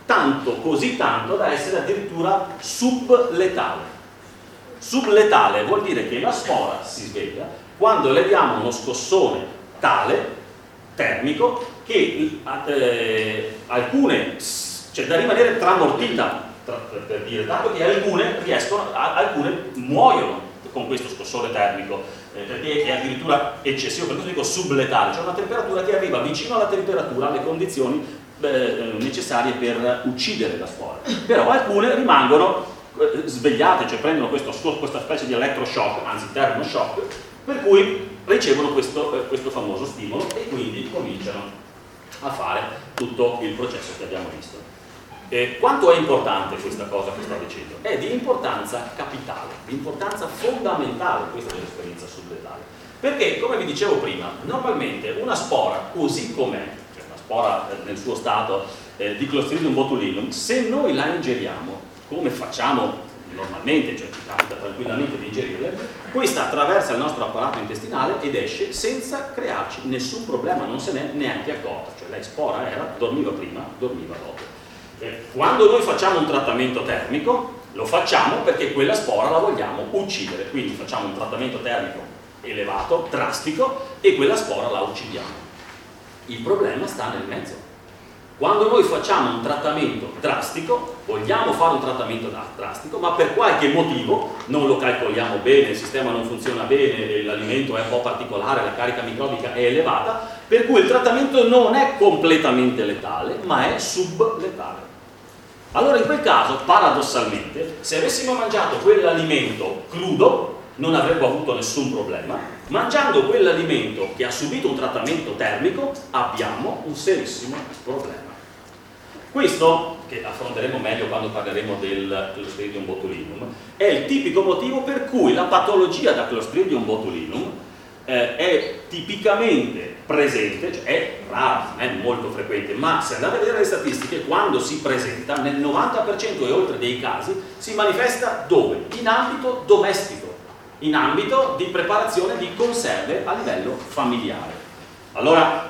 tanto, così tanto da essere addirittura subletale. Subletale vuol dire che la spora si sveglia quando le diamo uno scossone tale, termico, che eh, alcune, cioè da rimanere tramortita, tra, per dire, dato che alcune riescono, a, alcune muoiono con questo scossone termico, eh, perché è addirittura eccessivo, per questo dico subletale, cioè una temperatura che arriva vicino alla temperatura, alle condizioni eh, necessarie per uccidere la spora. Però alcune rimangono eh, svegliate, cioè prendono questo, questa specie di elettroshock, anzi termoshock, per cui ricevono questo, eh, questo famoso stimolo e quindi cominciano a fare tutto il processo che abbiamo visto. Eh, quanto è importante questa cosa che sto dicendo? È di importanza capitale, di importanza fondamentale questa dell'esperienza subletale. Perché, come vi dicevo prima, normalmente una spora così com'è, cioè una spora eh, nel suo stato eh, di Clostridium botulinum, se noi la ingeriamo, come facciamo normalmente, cioè ci capita tranquillamente di ingerirle, questa attraversa il nostro apparato intestinale ed esce senza crearci nessun problema, non se n'è neanche accorta, cioè lei spora era, dormiva prima, dormiva dopo. Eh, quando noi facciamo un trattamento termico, lo facciamo perché quella spora la vogliamo uccidere, quindi facciamo un trattamento termico elevato, drastico, e quella spora la uccidiamo. Il problema sta nel mezzo. Quando noi facciamo un trattamento drastico, vogliamo fare un trattamento drastico, ma per qualche motivo non lo calcoliamo bene, il sistema non funziona bene, l'alimento è un po' particolare, la carica microbica è elevata, per cui il trattamento non è completamente letale, ma è subletale. Allora in quel caso, paradossalmente, se avessimo mangiato quell'alimento crudo, non avremmo avuto nessun problema. Mangiando quell'alimento che ha subito un trattamento termico, abbiamo un serissimo problema. Questo, che affronteremo meglio quando parleremo del Clostridium botulinum, è il tipico motivo per cui la patologia da Clostridium botulinum eh, è tipicamente presente, cioè è rara, non è molto frequente, ma se andate a vedere le statistiche, quando si presenta, nel novanta per cento e oltre dei casi, si manifesta dove? In ambito domestico, in ambito di preparazione di conserve a livello familiare. Allora,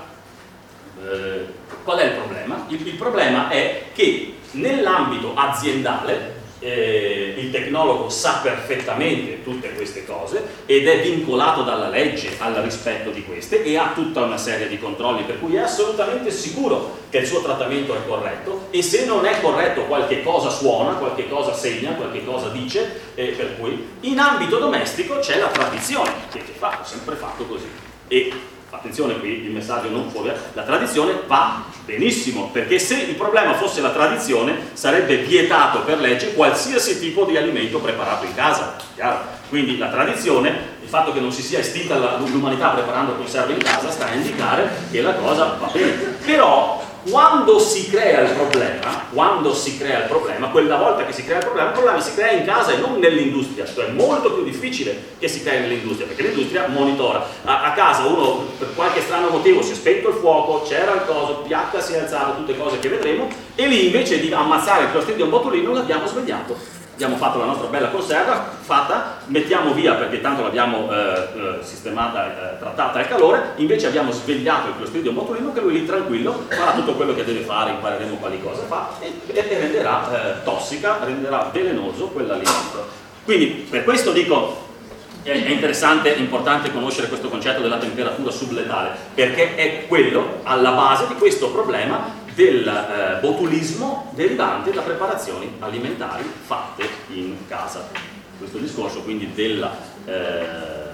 eh, qual è il problema? Il, il problema è che nell'ambito aziendale eh, il tecnologo sa perfettamente tutte queste cose ed è vincolato dalla legge al rispetto di queste e ha tutta una serie di controlli, per cui è assolutamente sicuro che il suo trattamento è corretto, e se non è corretto qualche cosa suona, qualche cosa segna, qualche cosa dice, eh, per cui in ambito domestico c'è la tradizione che fa, ha sempre fatto così. E attenzione, qui il messaggio non fuori, la tradizione va benissimo, perché se il problema fosse la tradizione sarebbe vietato per legge qualsiasi tipo di alimento preparato in casa, chiaro? Quindi la tradizione, il fatto che non si sia estinta l'umanità preparando conserve in casa, sta a indicare che la cosa va bene. Però quando si crea il problema, quando si crea il problema, quella volta che si crea il problema, il problema si crea in casa e non nell'industria. Cioè è molto più difficile che si crei nell'industria, perché l'industria monitora. A, a casa uno per qualche strano motivo si è spento il fuoco, c'era il coso, il pH si è alzato, tutte cose che vedremo, e lì invece di ammazzare il Clostridium botulinum l'abbiamo svegliato. Abbiamo fatto la nostra bella conserva, fatta, mettiamo via perché tanto l'abbiamo eh, eh, sistemata, eh, trattata al calore, invece abbiamo svegliato il Clostridium botulinum che lui lì tranquillo farà tutto quello che deve fare, impareremo quali cose fa e, e renderà eh, tossica, renderà velenoso quell'alimento. Quindi per questo dico è interessante, è importante conoscere questo concetto della temperatura subletale, perché è quello alla base di questo problema del eh, botulismo derivante da preparazioni alimentari fatte in casa. Questo discorso quindi della eh,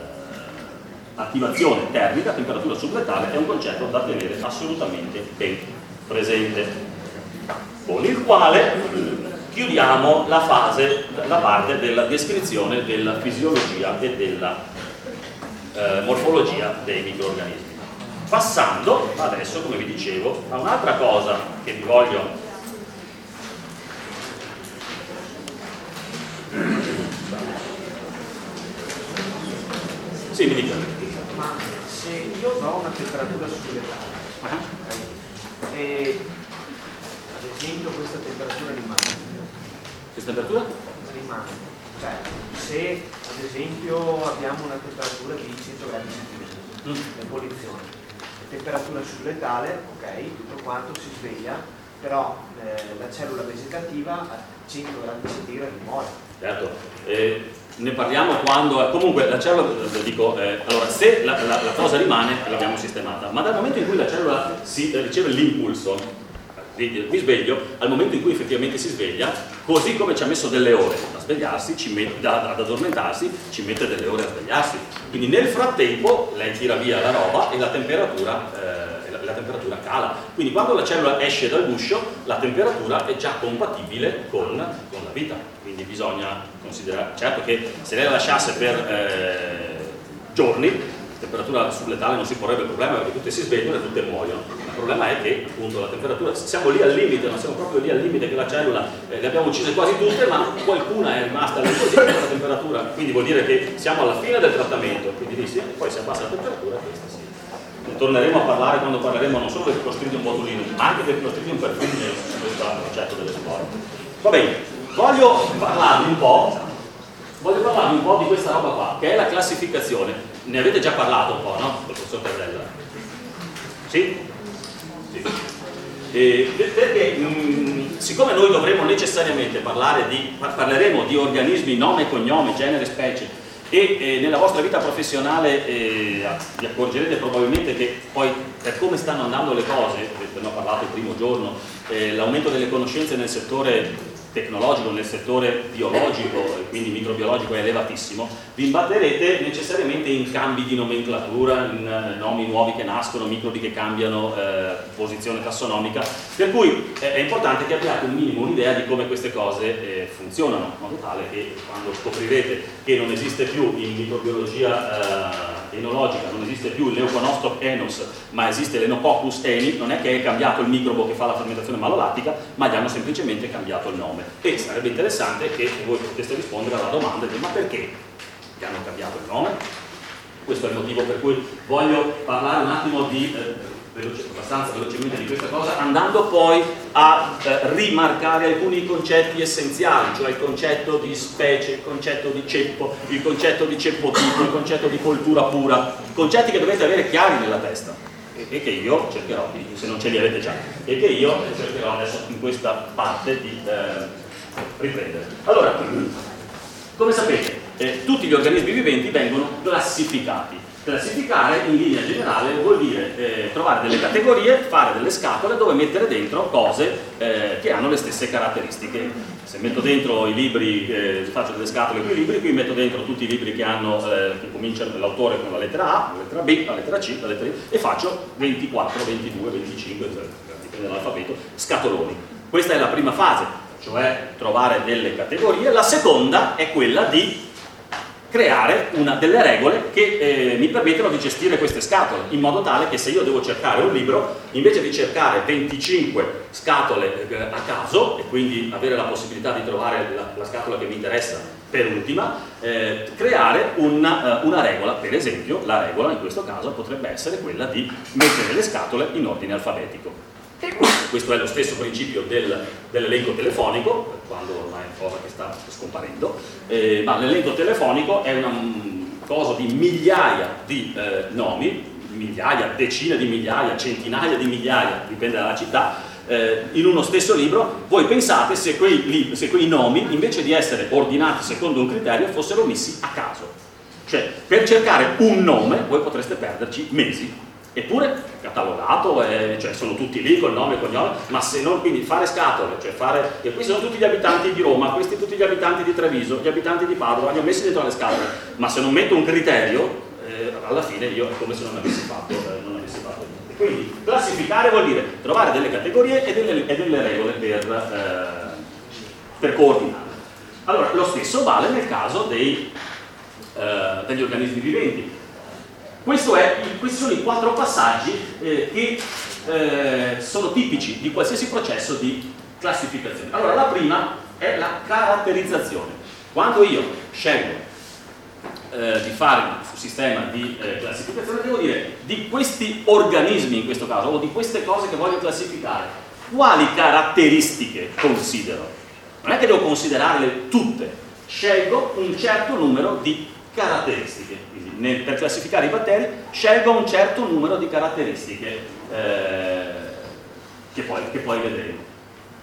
attivazione termica a temperatura subletale è un concetto da tenere assolutamente ben presente, con il quale chiudiamo la fase, la parte della descrizione della fisiologia e della eh, morfologia dei microrganismi. Passando adesso, come vi dicevo, a un'altra cosa che vi voglio sì, mi dica. Ma se io ho una temperatura subletale uh-huh. e ad esempio questa temperatura rimane, questa temperatura? Rimane, cioè se ad esempio abbiamo una temperatura di cento gradi centigradi, mm. l'ebollizione, temperatura subletale, ok, tutto quanto si sveglia, però eh, la cellula vegetativa a cento gradi centigradi muore. Certo, eh, ne parliamo quando, comunque la cellula, dico, eh, allora se la, la, la cosa rimane l'abbiamo sistemata, ma dal momento in cui la cellula si, eh, riceve l'impulso, mi sveglio, al momento in cui effettivamente si sveglia, così come ci ha messo delle ore a svegliarsi, ci mette, ad addormentarsi, ci mette delle ore a svegliarsi. Quindi nel frattempo lei tira via la roba e la temperatura, eh, la, la temperatura cala. Quindi quando la cellula esce dal guscio, la temperatura è già compatibile con, con la vita. Quindi bisogna considerare, certo che se lei la lasciasse per eh, giorni, la temperatura subletale non si porrebbe il problema perché tutte si svegliano e tutte muoiono. Il problema è che appunto la temperatura, siamo lì al limite, ma siamo proprio lì al limite che la cellula, eh, le abbiamo uccise quasi tutte, ma qualcuna è rimasta lì così con la temperatura, quindi vuol dire che siamo alla fine del trattamento, quindi lì sì, poi si abbassa la temperatura, questa sì. Ne torneremo a parlare quando parleremo non solo del Clostridium botulinum, ma anche del Clostridium perfringens, questo concetto delle spore. Va bene, voglio parlarvi un po', voglio parlarvi un po' di questa roba qua, che è la classificazione. Ne avete già parlato un po', no? Col professor Cardella? Sì? Sì. Eh, perché mh, siccome noi dovremo necessariamente parlare di, parleremo di organismi, nome, cognome, genere, specie, e eh, nella vostra vita professionale eh, vi accorgerete probabilmente che poi per come stanno andando le cose, ne ho parlato il primo giorno, eh, l'aumento delle conoscenze nel settore tecnologico, nel settore biologico e quindi microbiologico è elevatissimo, vi imbatterete necessariamente in cambi di nomenclatura, in nomi nuovi che nascono, microbi che cambiano eh, posizione tassonomica, per cui eh, è importante che abbiate un minimo un'idea di come queste cose eh, funzionano, in modo tale che quando scoprirete che non esiste più in microbiologia eh, enologica, non esiste più l'Euconostoc enus, ma esiste l'Enococcus eni, non è che è cambiato il microbo che fa la fermentazione malolattica, ma gli hanno semplicemente cambiato il nome. E sarebbe interessante che voi poteste rispondere alla domanda di ma perché gli hanno cambiato il nome? Questo è il motivo per cui voglio parlare un attimo di eh, veloce, abbastanza velocemente di questa cosa, andando poi a eh, rimarcare alcuni concetti essenziali, cioè il concetto di specie, il concetto di ceppo, il concetto di ceppotipo, il concetto di coltura pura, concetti che dovete avere chiari nella testa e che io cercherò, di, se non ce li avete già, e che io cercherò adesso in questa parte di eh, riprendere. Allora, come sapete, eh, tutti gli organismi viventi vengono classificati. Classificare in linea generale vuol dire eh, trovare delle categorie, fare delle scatole dove mettere dentro cose eh, che hanno le stesse caratteristiche. Se metto dentro i libri, eh, faccio delle scatole con i libri, qui metto dentro tutti i libri che hanno, eh, che cominciano l'autore con la lettera A, la lettera B, la lettera C, la lettera I, e faccio ventiquattro, ventidue, venticinque, dipende dall'alfabeto, scatoloni. Questa è la prima fase, cioè trovare delle categorie. La seconda è quella di creare una, delle regole che eh, mi permettono di gestire queste scatole, in modo tale che se io devo cercare un libro, invece di cercare venticinque scatole eh, a caso, e quindi avere la possibilità di trovare la, la scatola che mi interessa per ultima, eh, creare una, uh, una regola. Per esempio, la regola in questo caso potrebbe essere quella di mettere le scatole in ordine alfabetico. Questo è lo stesso principio del, dell'elenco telefonico, quando ormai è una cosa che sta scomparendo, eh, ma l'elenco telefonico è una um, cosa di migliaia di eh, nomi, migliaia, decine di migliaia, centinaia di migliaia, dipende dalla città, eh, in uno stesso libro. Voi pensate se quei, se quei nomi, invece di essere ordinati secondo un criterio, fossero messi a caso. Cioè, per cercare un nome, voi potreste perderci mesi. Eppure catalogato, eh, cioè sono tutti lì col nome e cognome, ma se non, quindi fare scatole, cioè fare, e qui sono tutti gli abitanti di Roma, questi tutti gli abitanti di Treviso, gli abitanti di Padova, li ho messi dentro le scatole, ma se non metto un criterio, eh, alla fine io è come se non avessi fatto, eh, non avessi fatto niente. Quindi classificare vuol dire trovare delle categorie e delle, e delle regole per, eh, per coordinare. Allora, lo stesso vale nel caso dei, eh, degli organismi viventi. Questo è, questi sono i quattro passaggi eh, che eh, sono tipici di qualsiasi processo di classificazione. Allora, la prima è la caratterizzazione. Quando io scelgo eh, di fare un sistema di eh, classificazione, devo dire di questi organismi in questo caso, o di queste cose che voglio classificare, quali caratteristiche considero. Non è che devo considerarle tutte, scelgo un certo numero di caratteristiche. Nel, per classificare i batteri scelgo un certo numero di caratteristiche eh, che, poi, che poi vedremo.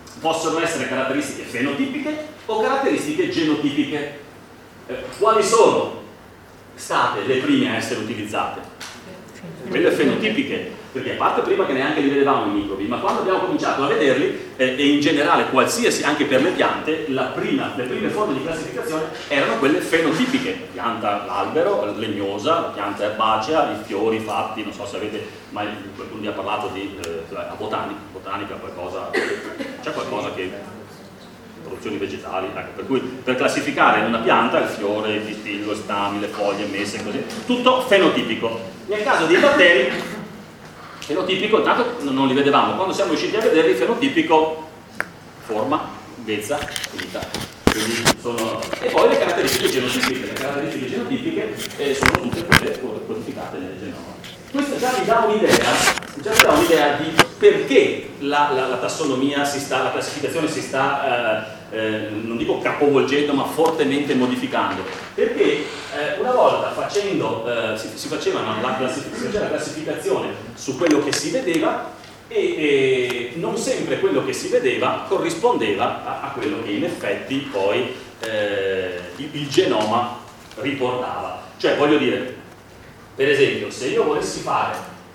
possono essere caratteristiche fenotipiche o caratteristiche genotipiche. Eh, quali sono state le prime a essere utilizzate? Quelle fenotipiche, perché a parte prima che neanche li vedevamo i microbi, ma quando abbiamo cominciato a vederli, eh, e in generale qualsiasi, anche per le piante, la prima, le prime forme di classificazione erano quelle fenotipiche: la pianta, l'albero, legnosa, la pianta erbacea, i fiori fatti, non so se avete mai, qualcuno vi ha parlato di eh, a botanica, botanica qualcosa, c'è qualcosa che produzioni vegetali, ecco, per cui per classificare in una pianta il fiore, il pistillo, i stami, le foglie messe così, tutto fenotipico. Nel caso dei batteri, fenotipico, intanto non li vedevamo, quando siamo riusciti a vederli, fenotipico, forma, lunghezza, vita. Quindi sono... E poi le caratteristiche genotipiche, le caratteristiche genotipiche eh, sono tutte quelle codificate nel genoma. Questo già mi dà un'idea, già mi dà un'idea di perché la, la, la tassonomia si sta, la classificazione si sta, eh, eh, non dico capovolgendo, ma fortemente modificando. Perché eh, una volta facendo, eh, si, si, facevano la classific- si faceva la classificazione su quello che si vedeva e, e non sempre quello che si vedeva corrispondeva a, a quello che in effetti poi eh, il, il genoma riportava. Cioè, voglio dire, per esempio, se io volessi fare,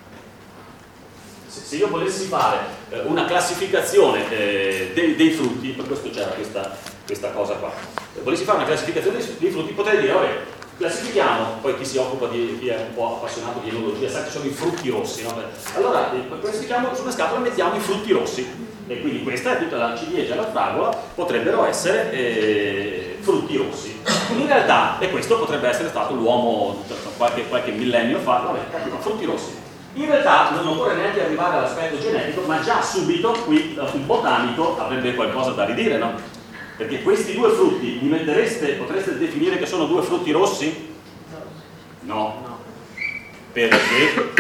se io volessi fare eh, una classificazione eh, dei, dei frutti, per questo c'era questa, questa cosa qua, se volessi fare una classificazione dei, dei frutti, potrei dire, vabbè, classifichiamo, poi chi si occupa di, chi è un po' appassionato di enologia sa che sono i frutti rossi, no? Allora eh, classifichiamo su una scatola, mettiamo i frutti rossi, e quindi questa è tutta la ciliegia e la fragola, potrebbero essere eh, frutti rossi. In realtà, e questo potrebbe essere stato l'uomo qualche, qualche millennio fa, vabbè, frutti rossi. In realtà non occorre neanche arrivare all'aspetto genetico, ma già subito qui il botanico avrebbe qualcosa da ridire, no? Perché questi due frutti li mettereste, potreste definire che sono due frutti rossi? No. No. Perché?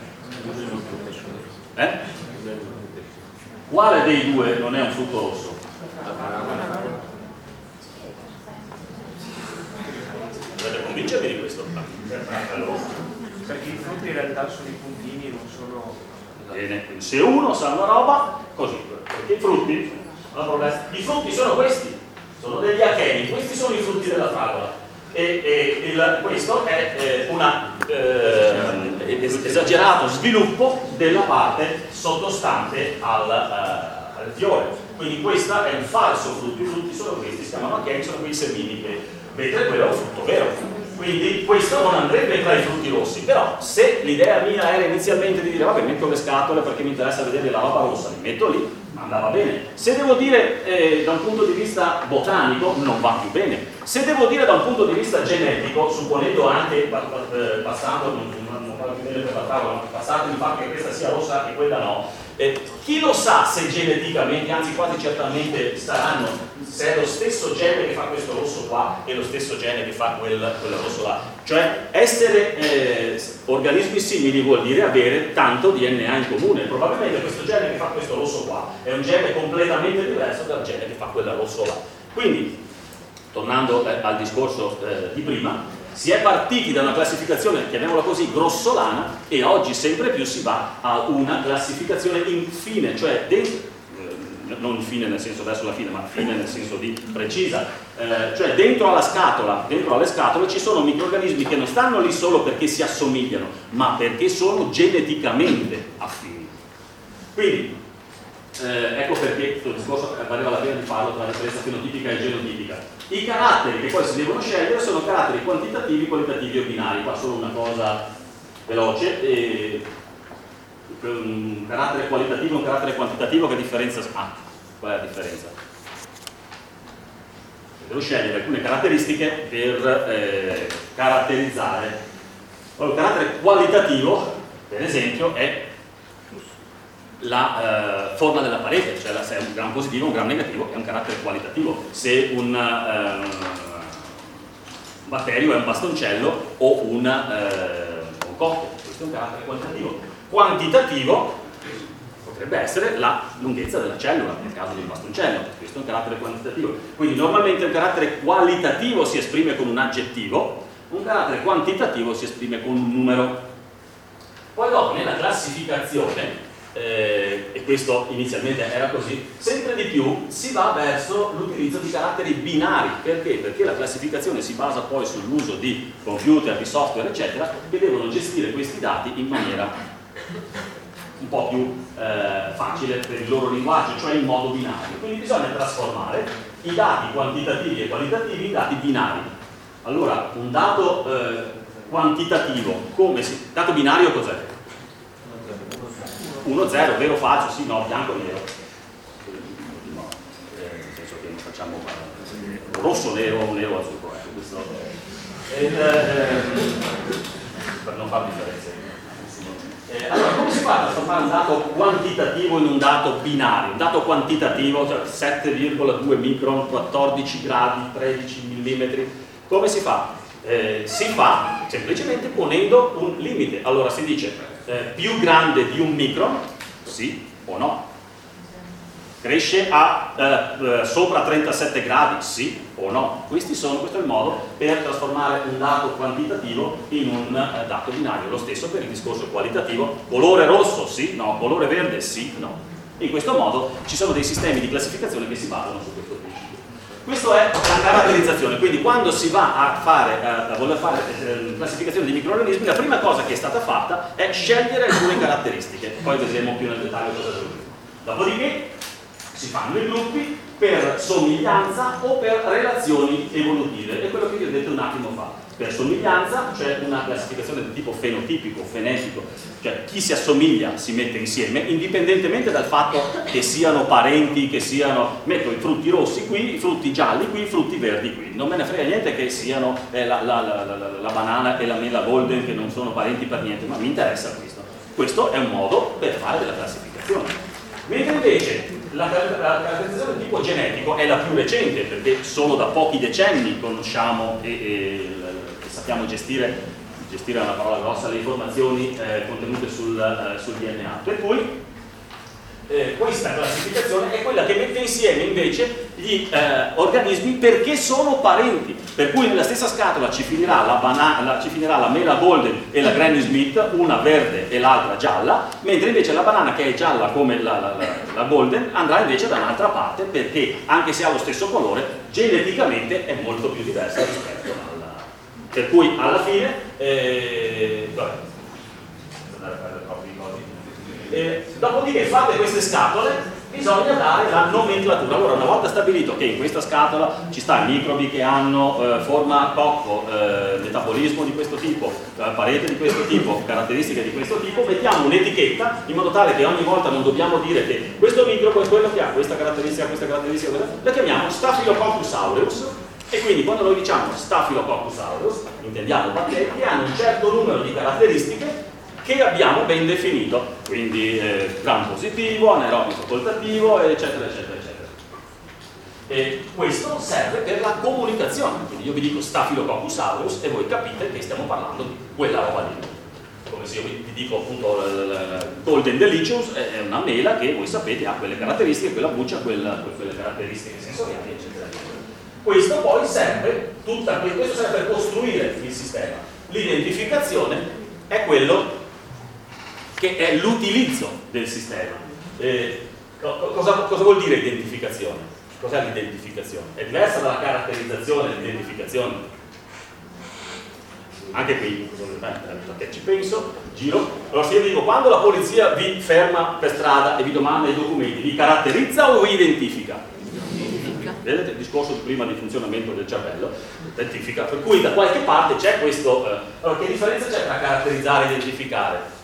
Eh? Quale dei due non è un frutto rosso? Dovete convincermi di questo? Allora. Perché i frutti in realtà sono i puntini, non sono... Bene, se uno sa una roba, così, perché i frutti, i frutti sono questi, sono degli acheni, questi sono i frutti della fragola. E, e il, questo è un eh, esagerato sviluppo della parte sottostante al, uh, al fiore. Quindi questo è un falso frutto, i frutti sono questi, si chiamano acheni, sono quei semini che, mentre quello è un frutto vero. Quindi questo non andrebbe tra i frutti rossi, però se l'idea mia era inizialmente di dire vabbè, metto le scatole perché mi interessa vedere la roba rossa, li metto lì, andava bene. Se devo dire eh, da un punto di vista botanico non va più bene. Se devo dire da un punto di vista genetico, supponendo anche passando, non parlo più bene per la tavola, ma passando il fatto che questa sia rossa e quella no, eh, chi lo sa se geneticamente, anzi quasi certamente saranno, se è lo stesso gene che fa questo rosso qua e lo stesso gene che fa quel, quel rosso là. Cioè essere eh, organismi simili vuol dire avere tanto D N A in comune. Probabilmente questo gene che fa questo rosso qua è un gene completamente diverso dal gene che fa quel rosso là. Quindi, tornando eh, al discorso eh, di prima, si è partiti da una classificazione, chiamiamola così, grossolana, e oggi sempre più si va a una classificazione infine, cioè dentro, non fine nel senso verso la fine, ma fine nel senso di precisa, eh, cioè dentro alla scatola, dentro alle scatole ci sono microrganismi che non stanno lì solo perché si assomigliano, ma perché sono geneticamente affini. Quindi, eh, ecco perché il discorso valeva la pena di farlo tra la differenza fenotipica e genotipica. I caratteri che poi si devono scegliere sono caratteri quantitativi, qualitativi o binari. Qua solo una cosa veloce. E un carattere qualitativo e un carattere quantitativo, che differenza ha? Qual è la differenza? Devo scegliere alcune caratteristiche per eh, caratterizzare. Allora, il carattere qualitativo, per esempio, è la eh, forma della parete, cioè la, se è un gram positivo o un gram negativo è un carattere qualitativo. Se un eh, batterio è un bastoncello o un, eh, un cocco, questo è un carattere qualitativo. Quantitativo potrebbe essere la lunghezza della cellula, nel caso del bastoncello, questo è un carattere quantitativo. Quindi normalmente un carattere qualitativo si esprime con un aggettivo, un carattere quantitativo si esprime con un numero. Poi dopo nella classificazione eh, e questo inizialmente era così, sempre di più si va verso l'utilizzo di caratteri binari. Perché? Perché la classificazione si basa poi sull'uso di computer, di software, eccetera, che devono gestire questi dati in maniera un po' più eh, facile per il loro linguaggio, cioè in modo binario. Quindi bisogna trasformare i dati quantitativi e qualitativi in dati binari. Allora, un dato eh, quantitativo, come si... dato binario cos'è? uno zero, vero falso, sì, no, bianco nero. No, eh, nel senso che non facciamo eh, rosso nero o nero azzurro, ecco, questo eh, eh, per non fare differenze. Eh, allora, come si fa a trasformare un dato quantitativo in un dato binario? Un dato quantitativo, cioè sette virgola due micron, quattordici gradi, tredici millimetri. Come si fa? Eh, si fa semplicemente ponendo un limite. Allora si dice eh, più grande di un micron, sì o no? Cresce a eh, eh, sopra trentasette gradi, sì o no? Questi sono, questo è il modo per trasformare un dato quantitativo in un eh, dato binario. Lo stesso per il discorso qualitativo: colore rosso, sì, no, colore verde, sì, no. In questo modo ci sono dei sistemi di classificazione che si basano su questo principio. Questa è la caratterizzazione. Quindi quando si va a, fare, a voler fare eh, classificazione di microorganismi, la prima cosa che è stata fatta è scegliere alcune caratteristiche. Poi vedremo più nel dettaglio cosa devo dire. Dopodiché si fanno i gruppi per somiglianza o per relazioni evolutive. È quello che vi ho detto un attimo fa. Per somiglianza c'è una classificazione di tipo fenotipico, fenetico, cioè chi si assomiglia si mette insieme, indipendentemente dal fatto che siano parenti, che siano, metto i frutti rossi qui, i frutti gialli qui, i frutti verdi qui. Non me ne frega niente che siano eh, la, la, la, la, la banana e la mela golden, che non sono parenti per niente, ma mi interessa questo. Questo è un modo per fare della classificazione. Mentre invece la, la, la caratterizzazione di tipo genetico è la più recente, perché solo da pochi decenni conosciamo e, e, e sappiamo gestire, gestire è una parola grossa, le informazioni eh, contenute sul, eh, sul D N A. Per cui eh, questa classificazione è quella che mette insieme invece gli eh, organismi perché sono parenti. Per cui nella stessa scatola ci finirà la, banana, ci finirà la mela golden e la Granny Smith, una verde e l'altra gialla, mentre invece la banana, che è gialla come la, la, la, la golden, andrà invece da un'altra parte, perché anche se ha lo stesso colore, geneticamente è molto più diversa rispetto alla... Per cui alla fine eh, vabbè, andare a perdere troppi cose. Eh, dopodiché fate queste scatole, bisogna dare la nomenclatura. Allora, una volta stabilito che in questa scatola ci stanno microbi che hanno eh, forma a cocco, eh, metabolismo di questo tipo, eh, parete di questo tipo, caratteristiche di questo tipo, mettiamo un'etichetta in modo tale che ogni volta non dobbiamo dire che questo microbo è quello che ha questa caratteristica, questa caratteristica, questa, la chiamiamo Staphylococcus aureus. E quindi quando noi diciamo Staphylococcus aureus intendiamo batteri che hanno un certo numero di caratteristiche che abbiamo ben definito, quindi eh, gram positivo, anaerobico facoltativo, eccetera, eccetera, eccetera. E questo serve per la comunicazione, quindi io vi dico Staphylococcus aureus e voi capite che stiamo parlando di quella roba lì. Come se io vi dico appunto la Golden Delicious è una mela che voi sapete ha quelle caratteristiche, quella buccia ha quelle, quelle caratteristiche sensoriali, eccetera, eccetera. Questo poi serve, tutta, questo serve per costruire il sistema. L'identificazione è quello che è l'utilizzo del sistema. Eh, cosa, cosa vuol dire identificazione? Cos'è l'identificazione? È diversa dalla caratterizzazione dell'identificazione. Anche qui, perché ci penso, giro. Allora se io dico, quando la polizia vi ferma per strada e vi domanda i documenti, vi caratterizza o vi identifica? Vedete il discorso prima di funzionamento del cervello? Identifica. Per cui da qualche parte c'è questo... Eh, allora, che differenza c'è tra caratterizzare e identificare?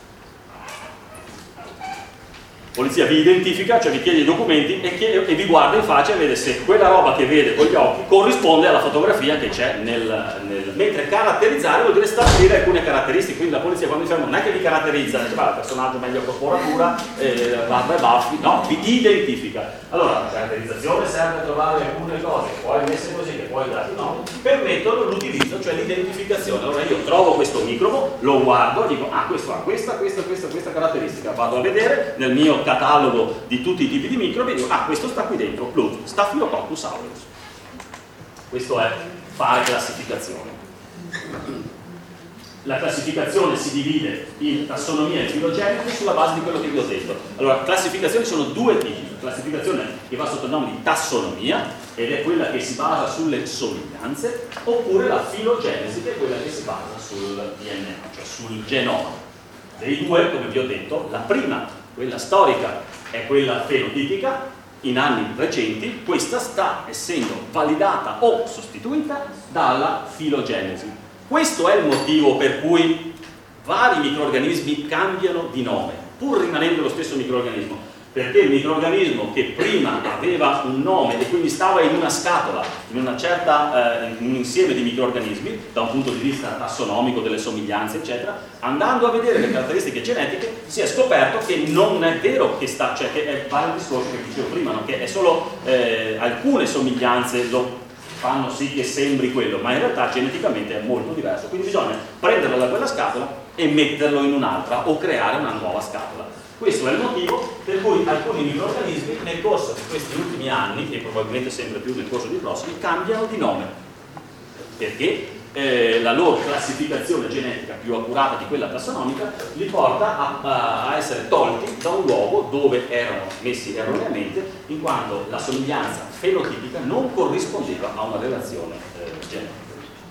Polizia vi identifica, cioè vi chiede i documenti e, chiede, e vi guarda in faccia e vede se quella roba che vede con gli occhi corrisponde alla fotografia che c'è nel, nel... mentre caratterizzare vuol dire stabilire alcune caratteristiche. Quindi la polizia quando vi ferma non è che vi caratterizza, dice, il personaggio meglio corporatura, eh, barba e baffi, no, vi identifica. Allora la caratterizzazione serve a trovare alcune cose che poi messe così, che poi dati no, permettono l'utilizzo, cioè l'identificazione. Allora io trovo questo microbo, lo guardo e dico, ah questo ha questa, questa, questa, questa caratteristica, vado a vedere nel mio catalogo di tutti i tipi di microbi e dico, ah questo sta qui dentro, Plut, Staphylococcus aureus. Questo è fare classificazione. la classificazione si divide in tassonomia e filogenesi sulla base di quello che vi ho detto. Allora, classificazioni sono due tipi: classificazione che va sotto il nome di tassonomia, ed è quella che si basa sulle somiglianze, oppure la filogenesi, che è quella che si basa sul D N A, cioè sul genoma. Dei due, come vi ho detto, la prima, quella storica, è quella fenotipica. In anni recenti questa sta essendo validata o sostituita dalla filogenesi. Questo è il motivo per cui vari microrganismi cambiano di nome, pur rimanendo lo stesso microrganismo, perché il microrganismo che prima aveva un nome e quindi stava in una scatola, in, una certa, eh, in un insieme di microrganismi, da un punto di vista tassonomico, delle somiglianze, eccetera, andando a vedere le caratteristiche genetiche, si è scoperto che non è vero che sta, cioè che è vale il discorso che dicevo prima, no? Che è solo eh, alcune somiglianze lo fanno sì che sembri quello, ma in realtà geneticamente è molto diverso, quindi bisogna prenderlo da quella scatola e metterlo in un'altra o creare una nuova scatola. Questo è il motivo per cui alcuni microrganismi nel corso di questi ultimi anni, e probabilmente sempre più nel corso dei prossimi, cambiano di nome, perché eh, la loro classificazione genetica più accurata di quella tassonomica li porta a, a essere tolti da un luogo dove erano messi erroneamente, in quanto la somiglianza fenotipica non corrispondeva a una relazione eh, genetica.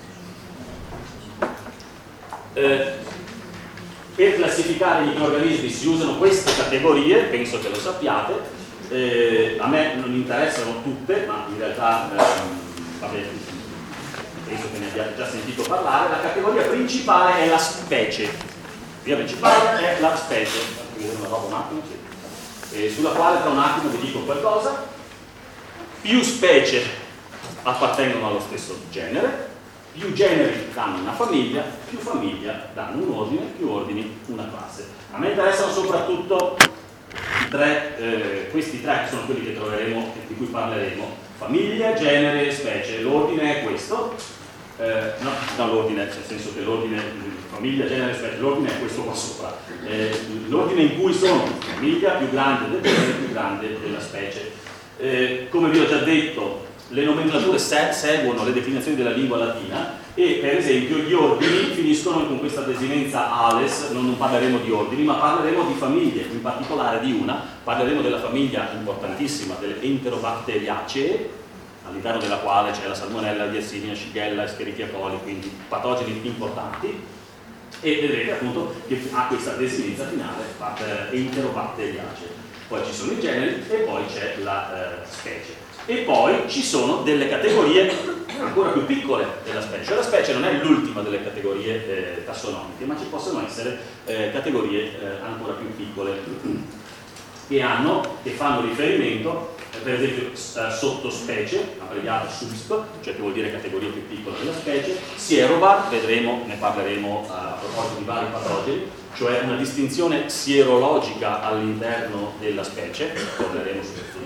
Eh, Per classificare i microrganismi si usano queste categorie, penso che lo sappiate, eh, a me non interessano tutte, ma in realtà ehm, vabbè, penso che ne abbiate già sentito parlare. La categoria principale è la specie, la categoria principale è la specie, vedere una roba un attimo, sì. eh, sulla quale tra un attimo vi dico qualcosa. Più specie appartengono allo stesso genere, più generi danno una famiglia, più famiglia danno un ordine, più ordini una classe. A me interessano soprattutto i tre, eh, questi tre che sono quelli che troveremo e di cui parleremo: famiglia, genere e specie. L'ordine è questo, eh, no, no l'ordine, nel senso che l'ordine famiglia, genere e specie, l'ordine è questo qua sopra. Eh, l'ordine in cui sono famiglia più grande del genere, più grande della specie. Eh, come vi ho già detto, le nomenclature se seguono le definizioni della lingua latina e per esempio gli ordini finiscono con questa desinenza ales. Non, non parleremo di ordini, ma parleremo di famiglie, in particolare di una. Parleremo della famiglia importantissima delle Enterobacteriaceae, all'interno della quale c'è la salmonella, la Yersinia, Shigella, Escherichia coli, quindi patogeni importanti, e vedrete appunto che ha questa desinenza finale, Enterobacteriaceae. Poi ci sono i generi e poi c'è la eh, specie. E poi ci sono delle categorie ancora più piccole della specie. La specie non è l'ultima delle categorie eh, tassonomiche, ma ci possono essere eh, categorie eh, ancora più piccole che, hanno, che fanno riferimento, eh, per esempio, eh, sottospecie, abbreviato S U S P, cioè che vuol dire categoria più piccola della specie, Sierobar, vedremo, ne parleremo eh, a proposito di vari patogeni, cioè una distinzione sierologica all'interno della specie, torneremo su questo.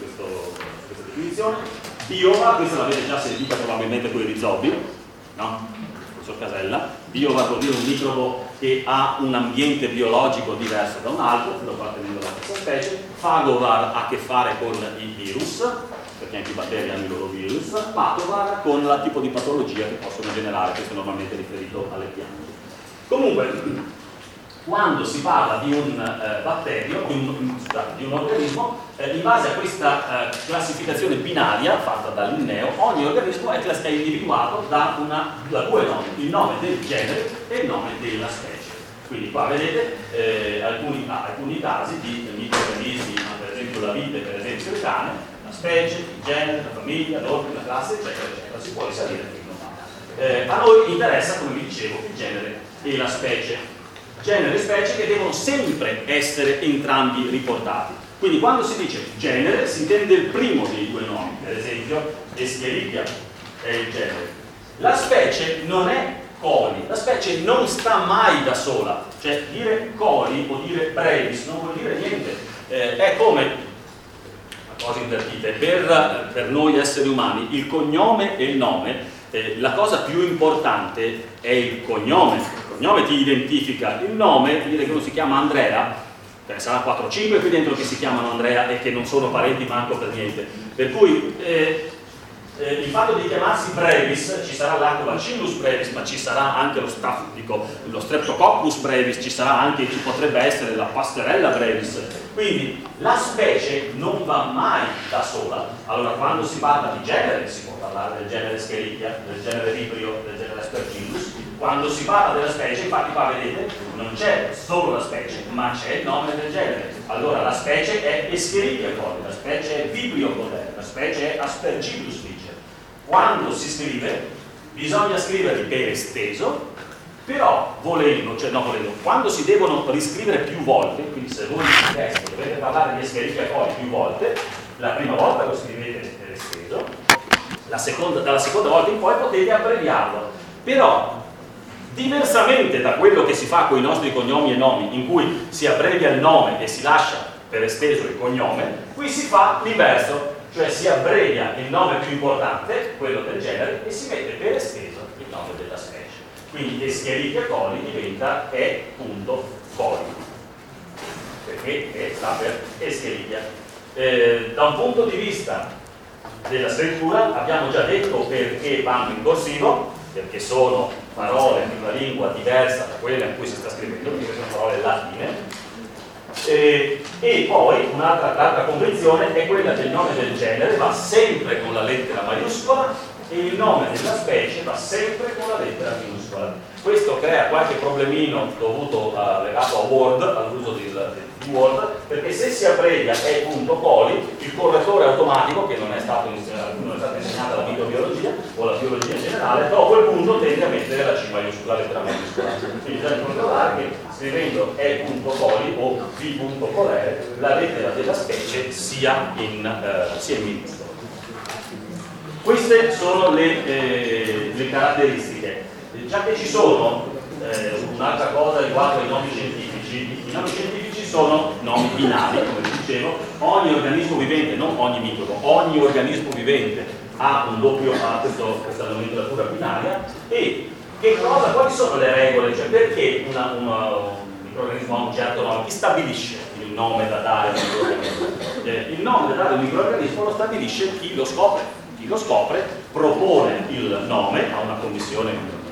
Biova, questa l'avete già sentita probabilmente con i rizobi, no? Professor Casella. Biova vuol dire un microbo che ha un ambiente biologico diverso da un altro, lo appartenendo alla stessa specie. Fagovar ha a che fare con i virus, perché anche i batteri hanno i loro virus. Patovar con il tipo di patologia che possono generare, questo è normalmente riferito alle piante. Comunque, quando si parla di un eh, batterio, di un, scusate, di un organismo, eh, in base a questa eh, classificazione binaria fatta da Linneo, ogni organismo è, è individuato da, una, da due nomi, il nome del genere e il nome della specie. Quindi qua vedete eh, alcuni, ah, alcuni casi di microrganismi, per esempio la vite, per esempio il cane, la specie, il genere, la famiglia, l'ordine, la classe, eccetera, eccetera. Si può risalire fino a eh, a noi interessa, come vi dicevo, il genere e la specie. Genere e specie che devono sempre essere entrambi riportati. Quindi quando si dice genere si intende il primo dei due nomi, per esempio Escherichia è il genere. La specie non è coli, la specie non sta mai da sola, cioè dire coli o dire brevis non vuol dire niente, eh, è come, una cosa invertita, per, per noi esseri umani il cognome e il nome, eh, la cosa più importante è il cognome. Il cognome ti identifica, il nome ti dire che uno si chiama Andrea, cioè sarà quattro cinque qui dentro che si chiamano Andrea e che non sono parenti manco per niente, per cui eh, eh, il fatto di chiamarsi brevis, ci sarà Lactobacillus brevis, ma ci sarà anche lo, staph, dico, lo Streptococcus brevis, ci sarà anche, ci potrebbe essere la Pasteurella brevis. Quindi la specie non va mai da sola. Allora, quando si parla di genere, si può parlare del genere Escherichia, del genere Vibrio, del genere Aspergillus. Quando si parla della specie, infatti qua vedete, non c'è solo la specie, ma c'è il nome del genere. Allora la specie è Escherichia coli, la specie è Vibrio coli, la specie è Aspergillus viger. Quando si scrive, bisogna scriverli per esteso, però volendo, cioè no volendo, quando si devono riscrivere più volte, quindi se voi in testo dovete parlare di Escherichia coli più volte, la prima volta lo scrivete per esteso, la seconda, dalla seconda volta in poi potete abbreviarlo. Però diversamente da quello che si fa con i nostri cognomi e nomi, in cui si abbrevia il nome e si lascia per esteso il cognome, qui si fa l'inverso, cioè si abbrevia il nome più importante, quello del genere, e si mette per esteso il nome della specie. Quindi Escherichia coli diventa E.coli, perché E sta per Escherichia. Eh, da un punto di vista della scrittura abbiamo già detto perché vanno in corsivo, perché sono parole di una lingua diversa da quella in cui si sta scrivendo, perché sono parole latine. E, e poi un'altra convenzione è quella che il nome del genere va sempre con la lettera maiuscola e il nome della specie va sempre con la lettera minuscola. Questo crea qualche problemino dovuto uh, legato a Word, all'uso di, di Word, perché se si abbrevia E.coli, il correttore automatico, che non è stato non è stata insegnata la microbiologia o la biologia in generale, dopo il punto tende a mettere la C maiuscola, la lettera maiuscola. Quindi bisogna controllare che scrivendo E.coli o V.colere la lettera della specie sia in, uh, sia in minuscola. Queste sono le, eh, le caratteristiche. Già che ci sono, eh, un'altra cosa riguardo ai nomi scientifici, i nomi scientifici sono nomi binari, come vi dicevo, ogni organismo vivente, non ogni microbo, ogni organismo vivente ha un doppio, ha questo, questa nomenclatura binaria. E che cosa, quali sono le regole? Cioè perché una, una, un microorganismo ha un certo nome? Chi stabilisce il nome da dare a un microorganismo? Eh, il nome da dare a un microorganismo lo stabilisce chi lo scopre. Chi lo scopre propone il nome a una commissione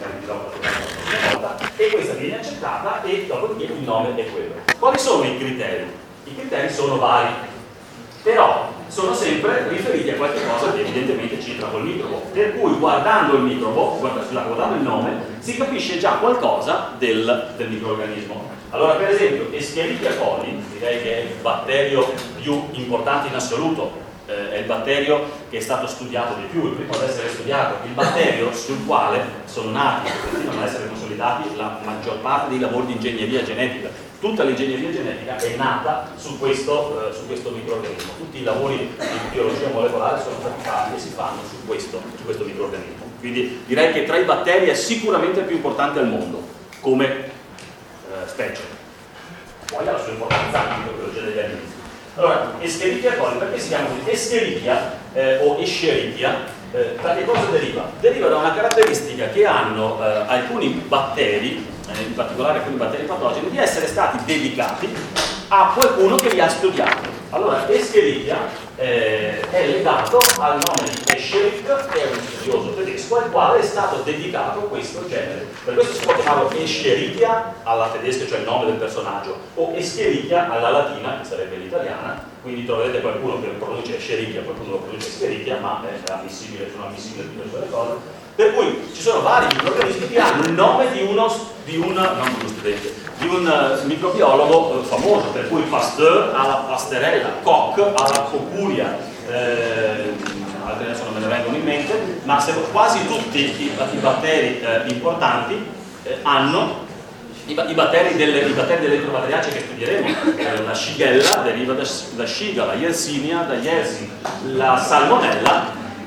e questa viene accettata e dopodiché il nome è quello. Quali sono i criteri? I criteri sono vari, però sono sempre riferiti a qualche cosa che evidentemente c'entra col microbo, per cui guardando il microbo, guardando il nome, si capisce già qualcosa del, del microorganismo. Allora, per esempio, Escherichia coli, direi che è il batterio più importante in assoluto, eh, è il batterio che è stato studiato di più, il primo ad essere studiato, il batterio sul quale sono nati e continuano ad essere consolidati la maggior parte dei lavori di ingegneria genetica. Tutta l'ingegneria genetica è nata su questo, eh, su questo microorganismo. Tutti i lavori di biologia molecolare sono stati fatti e si fanno su questo, su questo microorganismo. Quindi direi che tra i batteri è sicuramente il più importante al mondo come eh, specie. Poi ha la sua importanza anche in microbiologia degli alimenti. Allora, Escherichia coli, perché si chiama così? Escherichia eh, o Escherichia, eh, da che cosa deriva? Deriva da una caratteristica che hanno eh, alcuni batteri, eh, in particolare alcuni batteri patogeni, di essere stati dedicati a qualcuno che li ha studiati. Allora, Escherichia eh, è legato al nome di Escherich, che è un studioso tedesco, al quale è stato dedicato questo genere. Per questo si può chiamarlo Escherichia alla tedesca, cioè il nome del personaggio, o Escherichia alla latina, che sarebbe l'italiana. Quindi troverete qualcuno che pronuncia Escherichia, qualcuno lo pronuncia Escherichia, ma è ammissibile, sono ammissibili tutte quelle cose. Per cui ci sono vari microorganismi che hanno il nome di uno, di un, non uno studente, di un uh, microbiologo uh, famoso, per cui Pasteur ha la Pasteurella, Koch ha la Cocuria, eh, altri adesso non me ne vengono in mente, ma se, quasi tutti i, i batteri eh, importanti eh, hanno i, i batteri delle, i batteri delle enterobatteriacee che studieremo. Eh, la Shigella deriva da, da Shiga, la Yersinia da Yersin, la Salmonella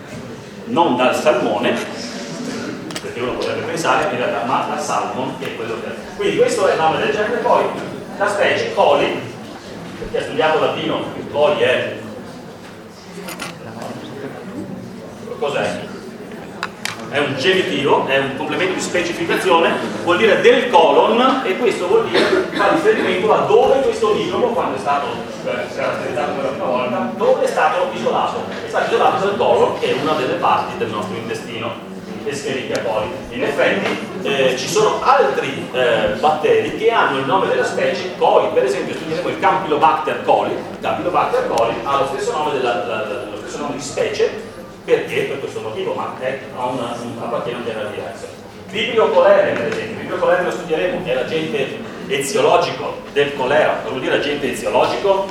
non dal salmone, perché uno potrebbe pensare in realtà, ma da salmon, che è quello che è. Quindi questo è il nome del genere. Poi la specie coli, perché ha studiato latino, coli è cos'è? è un genitivo, è un complemento di specificazione, vuol dire del colon, e questo vuol dire, fa riferimento a dove questo nitromo, quando è stato eh, caratterizzato per la prima volta, dove è stato isolato. È stato isolato dal colon, che è una delle parti del nostro intestino. Escherichia coli. In effetti eh, ci sono altri eh, batteri che hanno il nome della specie coli. Per esempio studieremo il Campylobacter coli. Il Campylobacter coli ha lo stesso nome, della, la, la, lo stesso nome di specie. Perché? Per questo motivo, ma è, ha una, un, appartiene a un genere diverso. Vibrio cholerae, per esempio. Vibrio cholerae lo studieremo, è l'agente eziologico del colera. Cosa vuol dire agente eziologico?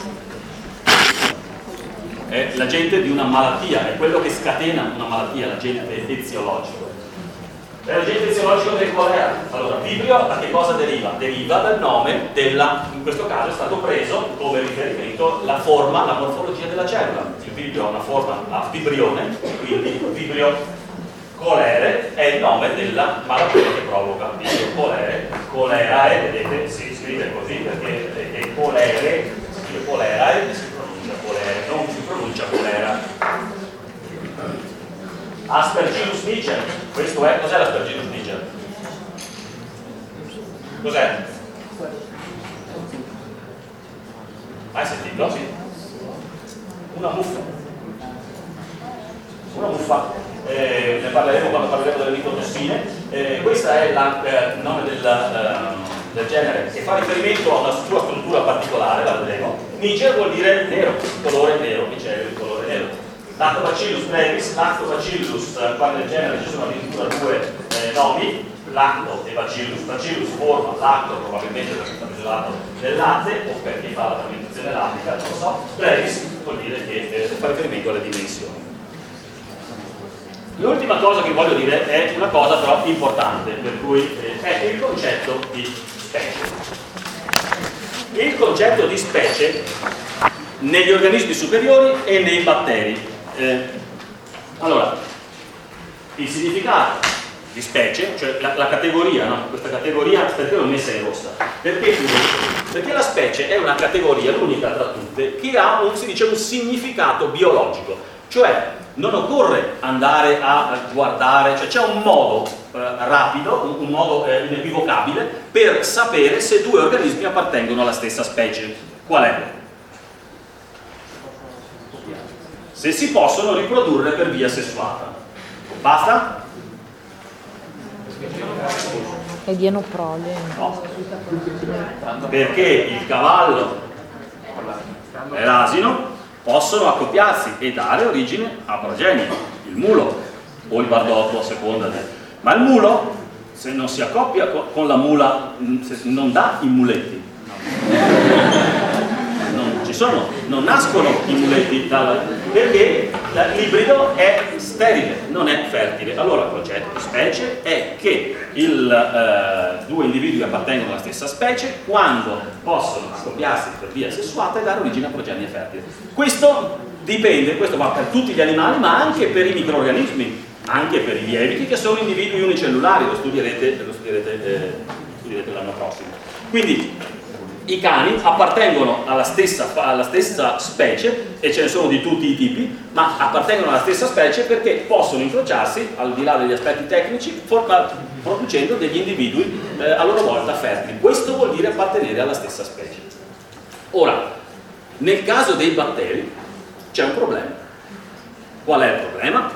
È l'agente di una malattia, è quello che scatena una malattia, l'agente eziologico. È l'agente eziologico del colera. Allora, vibrio da che cosa deriva? Deriva dal nome della, in questo caso è stato preso come riferimento la forma, la morfologia della cellula. Il vibrio ha una forma a fibrione, quindi vibrio cholerae è il nome della malattia che provoca. Vibrio cholerae, cholerae, vedete, si scrive così perché è cholerae, si scrive cholerae e si pronuncia cholerae, non si pronuncia colera. Aspergillus niger, questo è, cos'è l'Aspergillus niger? Cos'è? Hai sentito? Sì. Una muffa. Una muffa. Eh, ne parleremo quando parleremo delle micotossine. Eh, questo è la, eh, il nome del, eh, del genere che fa riferimento a una sua struttura particolare, la vedremo. Niger vuol dire nero, il colore nero, che c'è il colore nero. Lactobacillus brevis, Lactobacillus, qua nel genere ci sono addirittura due eh, nomi, lacto e bacillus. Bacillus forma lacto, probabilmente perché sta misurato nel latte o perché fa la fermentazione lattica, non lo so. Brevis vuol dire che eh, fa riferimento alle dimensioni. L'ultima cosa che voglio dire è una cosa però importante, per cui eh, è il concetto di specie. Il concetto di specie negli organismi superiori e nei batteri. Eh, allora, il significato di specie, cioè la, la categoria, no? Questa categoria perché l'ho messa in rossa? Perché, perché la specie è una categoria, l'unica tra tutte, che ha un, si dice, un significato biologico, cioè non occorre andare a guardare, cioè c'è un modo eh, rapido, un, un modo eh, inequivocabile per sapere se due organismi appartengono alla stessa specie. Qual è? Se si possono riprodurre per via sessuata. Basta? E diano prole. No. Perché il cavallo e l'asino possono accoppiarsi e dare origine a progenie. Il mulo o il bardotto a seconda del... Ma il mulo, se non si accoppia con la mula, non dà i muletti. Non ci sono, non nascono i muletti dalla... perché l'ibrido è sterile, non è fertile. Allora il concetto di specie è che il, eh, due individui appartengono alla stessa specie quando possono accoppiarsi per via sessuata e dare origine a progenie fertili. Questo dipende, questo va per tutti gli animali, ma anche per i microrganismi, anche per i lieviti, che sono individui unicellulari, lo studierete, lo studierete, eh, studierete l'anno prossimo. Quindi i cani appartengono alla stessa, alla stessa specie, e ce ne sono di tutti i tipi, ma appartengono alla stessa specie perché possono incrociarsi, al di là degli aspetti tecnici, forma, producendo degli individui eh, a loro volta fertili. Questo vuol dire appartenere alla stessa specie. Ora, nel caso dei batteri c'è un problema. Qual è il problema?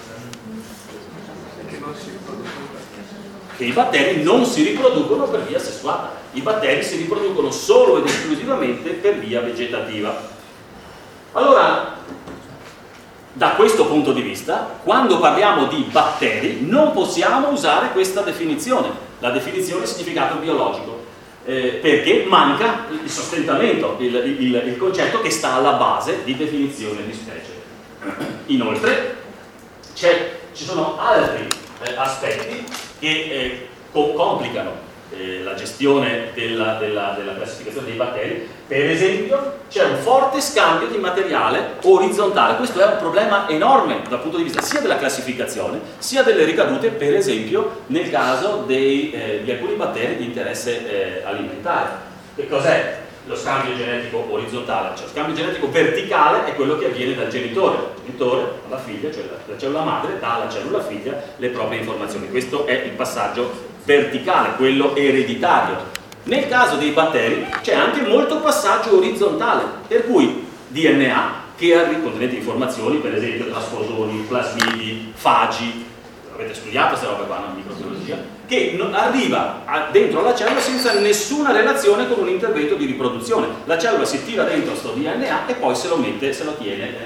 Che i batteri non si riproducono per via sessuata. I batteri si riproducono solo ed esclusivamente per via vegetativa. Allora, da questo punto di vista, quando parliamo di batteri, non possiamo usare questa definizione, la definizione significato biologico, eh, perché manca il sostentamento, il, il, il concetto che sta alla base di definizione di specie. Inoltre, ci sono altri eh, aspetti che eh, complicano la gestione della, della, della classificazione dei batteri. Per esempio c'è un forte scambio di materiale orizzontale. Questo è un problema enorme dal punto di vista sia della classificazione sia delle ricadute, per esempio nel caso dei, eh, di alcuni batteri di interesse eh, alimentare. Che cos'è? lo scambio genetico orizzontale, cioè lo scambio genetico verticale è quello che avviene dal genitore, il genitore alla figlia, cioè la, la cellula madre dà alla cellula figlia le proprie informazioni. Questo è il passaggio verticale, quello ereditario. Nel caso dei batteri c'è anche molto passaggio orizzontale, per cui D N A che contenente informazioni, per esempio trasposoni, plasmidi, fagi, avete studiato questa roba qua in microbiologia, che non arriva a, dentro alla cellula senza nessuna relazione con un intervento di riproduzione. La cellula si tira dentro sto D N A e poi se lo mette, se lo tiene eh,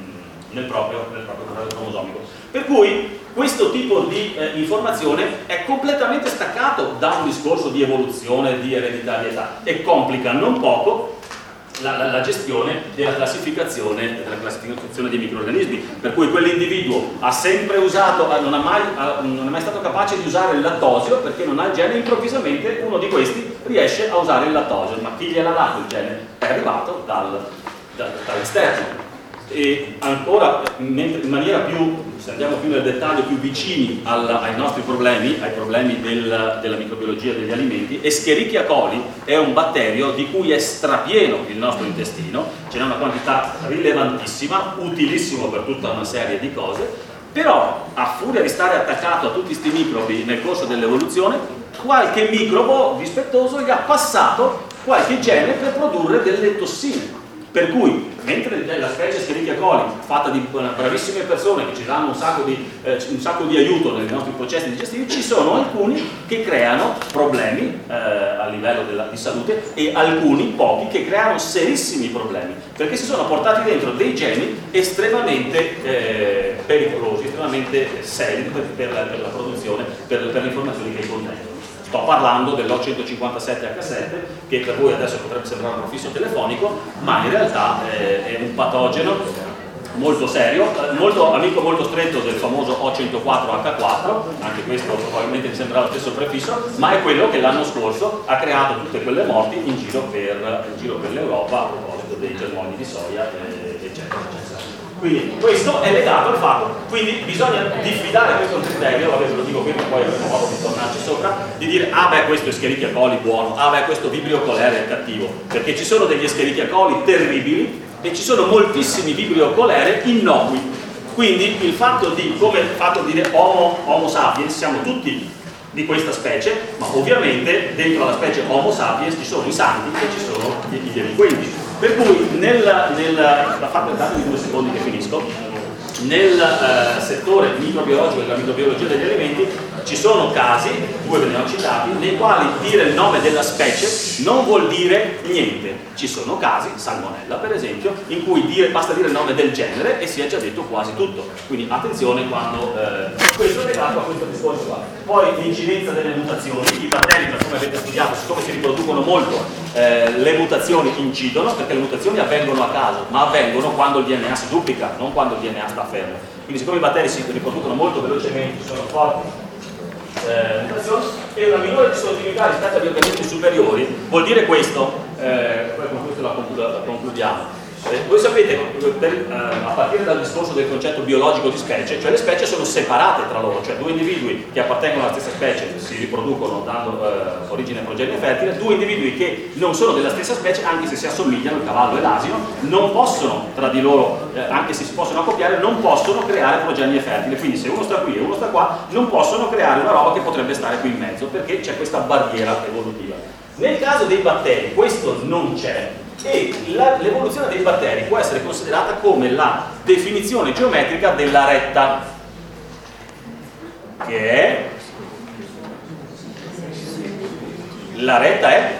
nel proprio, nel proprio cromosomico. Per cui questo tipo di eh, informazione è completamente staccato da un discorso di evoluzione, di ereditarietà e complica non poco La, la, la gestione della classificazione, della classificazione dei microrganismi, per cui quell'individuo ha sempre usato, non, ha mai, non è mai stato capace di usare il lattosio perché non ha il gene, improvvisamente uno di questi riesce a usare il lattosio, ma chi gliel'ha dato il gene? È arrivato dal, dal, dall'esterno. E ancora in maniera più, se andiamo più nel dettaglio, più vicini al, ai nostri problemi, ai problemi del, della microbiologia degli alimenti, Escherichia coli è un batterio di cui è strapieno il nostro intestino, ce n'è una quantità rilevantissima, utilissimo per tutta una serie di cose, però a furia di stare attaccato a tutti questi microbi nel corso dell'evoluzione, qualche microbo dispettoso gli ha passato qualche gene per produrre delle tossine. Per cui, mentre la specie Escherichia coli, fatta di bravissime persone che ci danno un sacco di, eh, un sacco di aiuto nei nostri processi digestivi, ci sono alcuni che creano problemi eh, a livello della, di salute e alcuni, pochi, che creano serissimi problemi, perché si sono portati dentro dei geni estremamente eh, pericolosi, estremamente seri per, per, la, per la produzione, per, per le informazioni che contengono. Sto parlando dell'O centocinquantasette H sette, che per voi adesso potrebbe sembrare un profisso telefonico, ma in realtà eh, è un patogeno molto serio, molto, amico molto stretto del famoso O centoquattro H quattro, anche questo probabilmente vi sembrava lo stesso prefisso, ma è quello che l'anno scorso ha creato tutte quelle morti in giro per, in giro per l'Europa a proposito dei germogli di soia, eh, eccetera, eccetera. Quindi questo è legato al fatto, quindi bisogna diffidare questo criterio, vabbè ve lo dico qui, poi avremo modo di tornarci sopra, di dire ah beh questo Escherichia coli buono, ah beh questo Vibrio cholerae è cattivo, perché ci sono degli Escherichia coli terribili e ci sono moltissimi Vibrio cholerae innocui. Quindi il fatto di, come il fatto di dire Homo, homo sapiens, siamo tutti di questa specie, ma ovviamente dentro la specie Homo sapiens ci sono i santi e ci sono gli delinquenti. Per cui nel, nel la fatto datemi due secondi che finisco, nel eh, settore microbiologico della microbiologia degli alimenti ci sono casi, due ve ne ho citati, nei quali dire il nome della specie non vuol dire niente. Ci sono casi, salmonella per esempio, in cui dire, basta dire il nome del genere e si è già detto quasi tutto. Quindi attenzione quando eh, questo è legato a questo discorso qua. Poi l'incidenza delle mutazioni, i batteri, per come avete studiato, siccome si riproducono molto, eh, le mutazioni incidono, perché le mutazioni avvengono a caso, ma avvengono quando il D N A si duplica, non quando il D N A sta fermo. Quindi siccome i batteri si riproducono molto velocemente, sono forti eh, mutazioni, e una minore discontinuità rispetto agli organismi superiori, vuol dire questo, eh, poi con questo la, conclu la concludiamo. Eh, voi sapete, per, eh, a partire dal discorso del concetto biologico di specie, cioè le specie sono separate tra loro, cioè due individui che appartengono alla stessa specie si riproducono dando eh, origine a progenie fertile, due individui che non sono della stessa specie, anche se si assomigliano, il cavallo e l'asino, non possono tra di loro, eh, anche se si possono accoppiare, non possono creare progenie fertili. Quindi se uno sta qui e uno sta qua, non possono creare una roba che potrebbe stare qui in mezzo, perché c'è questa barriera evolutiva. Nel caso dei batteri questo non c'è, e l'evoluzione dei batteri può essere considerata come la definizione geometrica della retta, che è la retta è,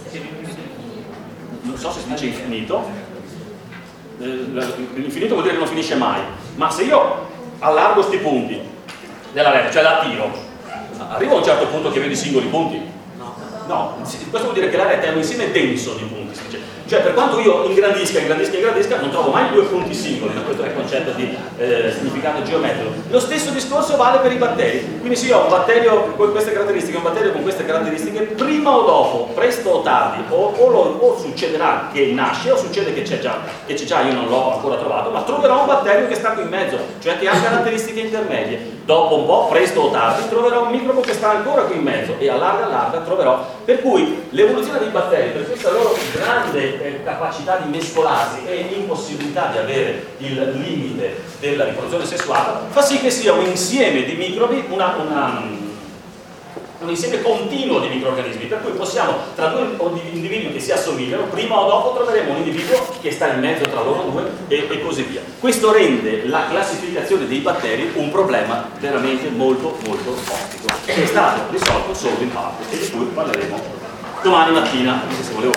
non so se si dice infinito, l'infinito vuol dire che non finisce mai, ma se io allargo questi punti della retta, cioè la tiro, arrivo a un certo punto che vedo i singoli punti? No, questo vuol dire che la retta è un insieme denso di punti. Cioè per quanto io ingrandisca, ingrandisca, ingrandisca, non trovo mai due punti singoli, no? Questo è il concetto di eh, significato geometrico. Lo stesso discorso vale per i batteri. Quindi se io ho un batterio con queste caratteristiche, un batterio con queste caratteristiche, prima o dopo, presto o tardi, o, o, lo, o succederà che nasce, o succede che c'è già, che c'è già, io non l'ho ancora trovato, ma troverò un batterio che sta qui in mezzo, cioè che ha caratteristiche intermedie. Dopo un po', presto o tardi, troverò un microbo che sta ancora qui in mezzo e a larga larga troverò Per cui l'evoluzione dei batteri, per questa loro grande eh, capacità di mescolarsi e impossibilità di avere il limite della riproduzione sessuale, fa sì che sia un insieme di microbi, una, una un insieme continuo di microrganismi, per cui possiamo, tra due individui che si assomigliano, prima o dopo troveremo un individuo che sta in mezzo tra loro due e, e così via. Questo rende la classificazione dei batteri un problema veramente molto molto ottico, che è stato risolto solo in parte e di cui parleremo domani mattina, se volevo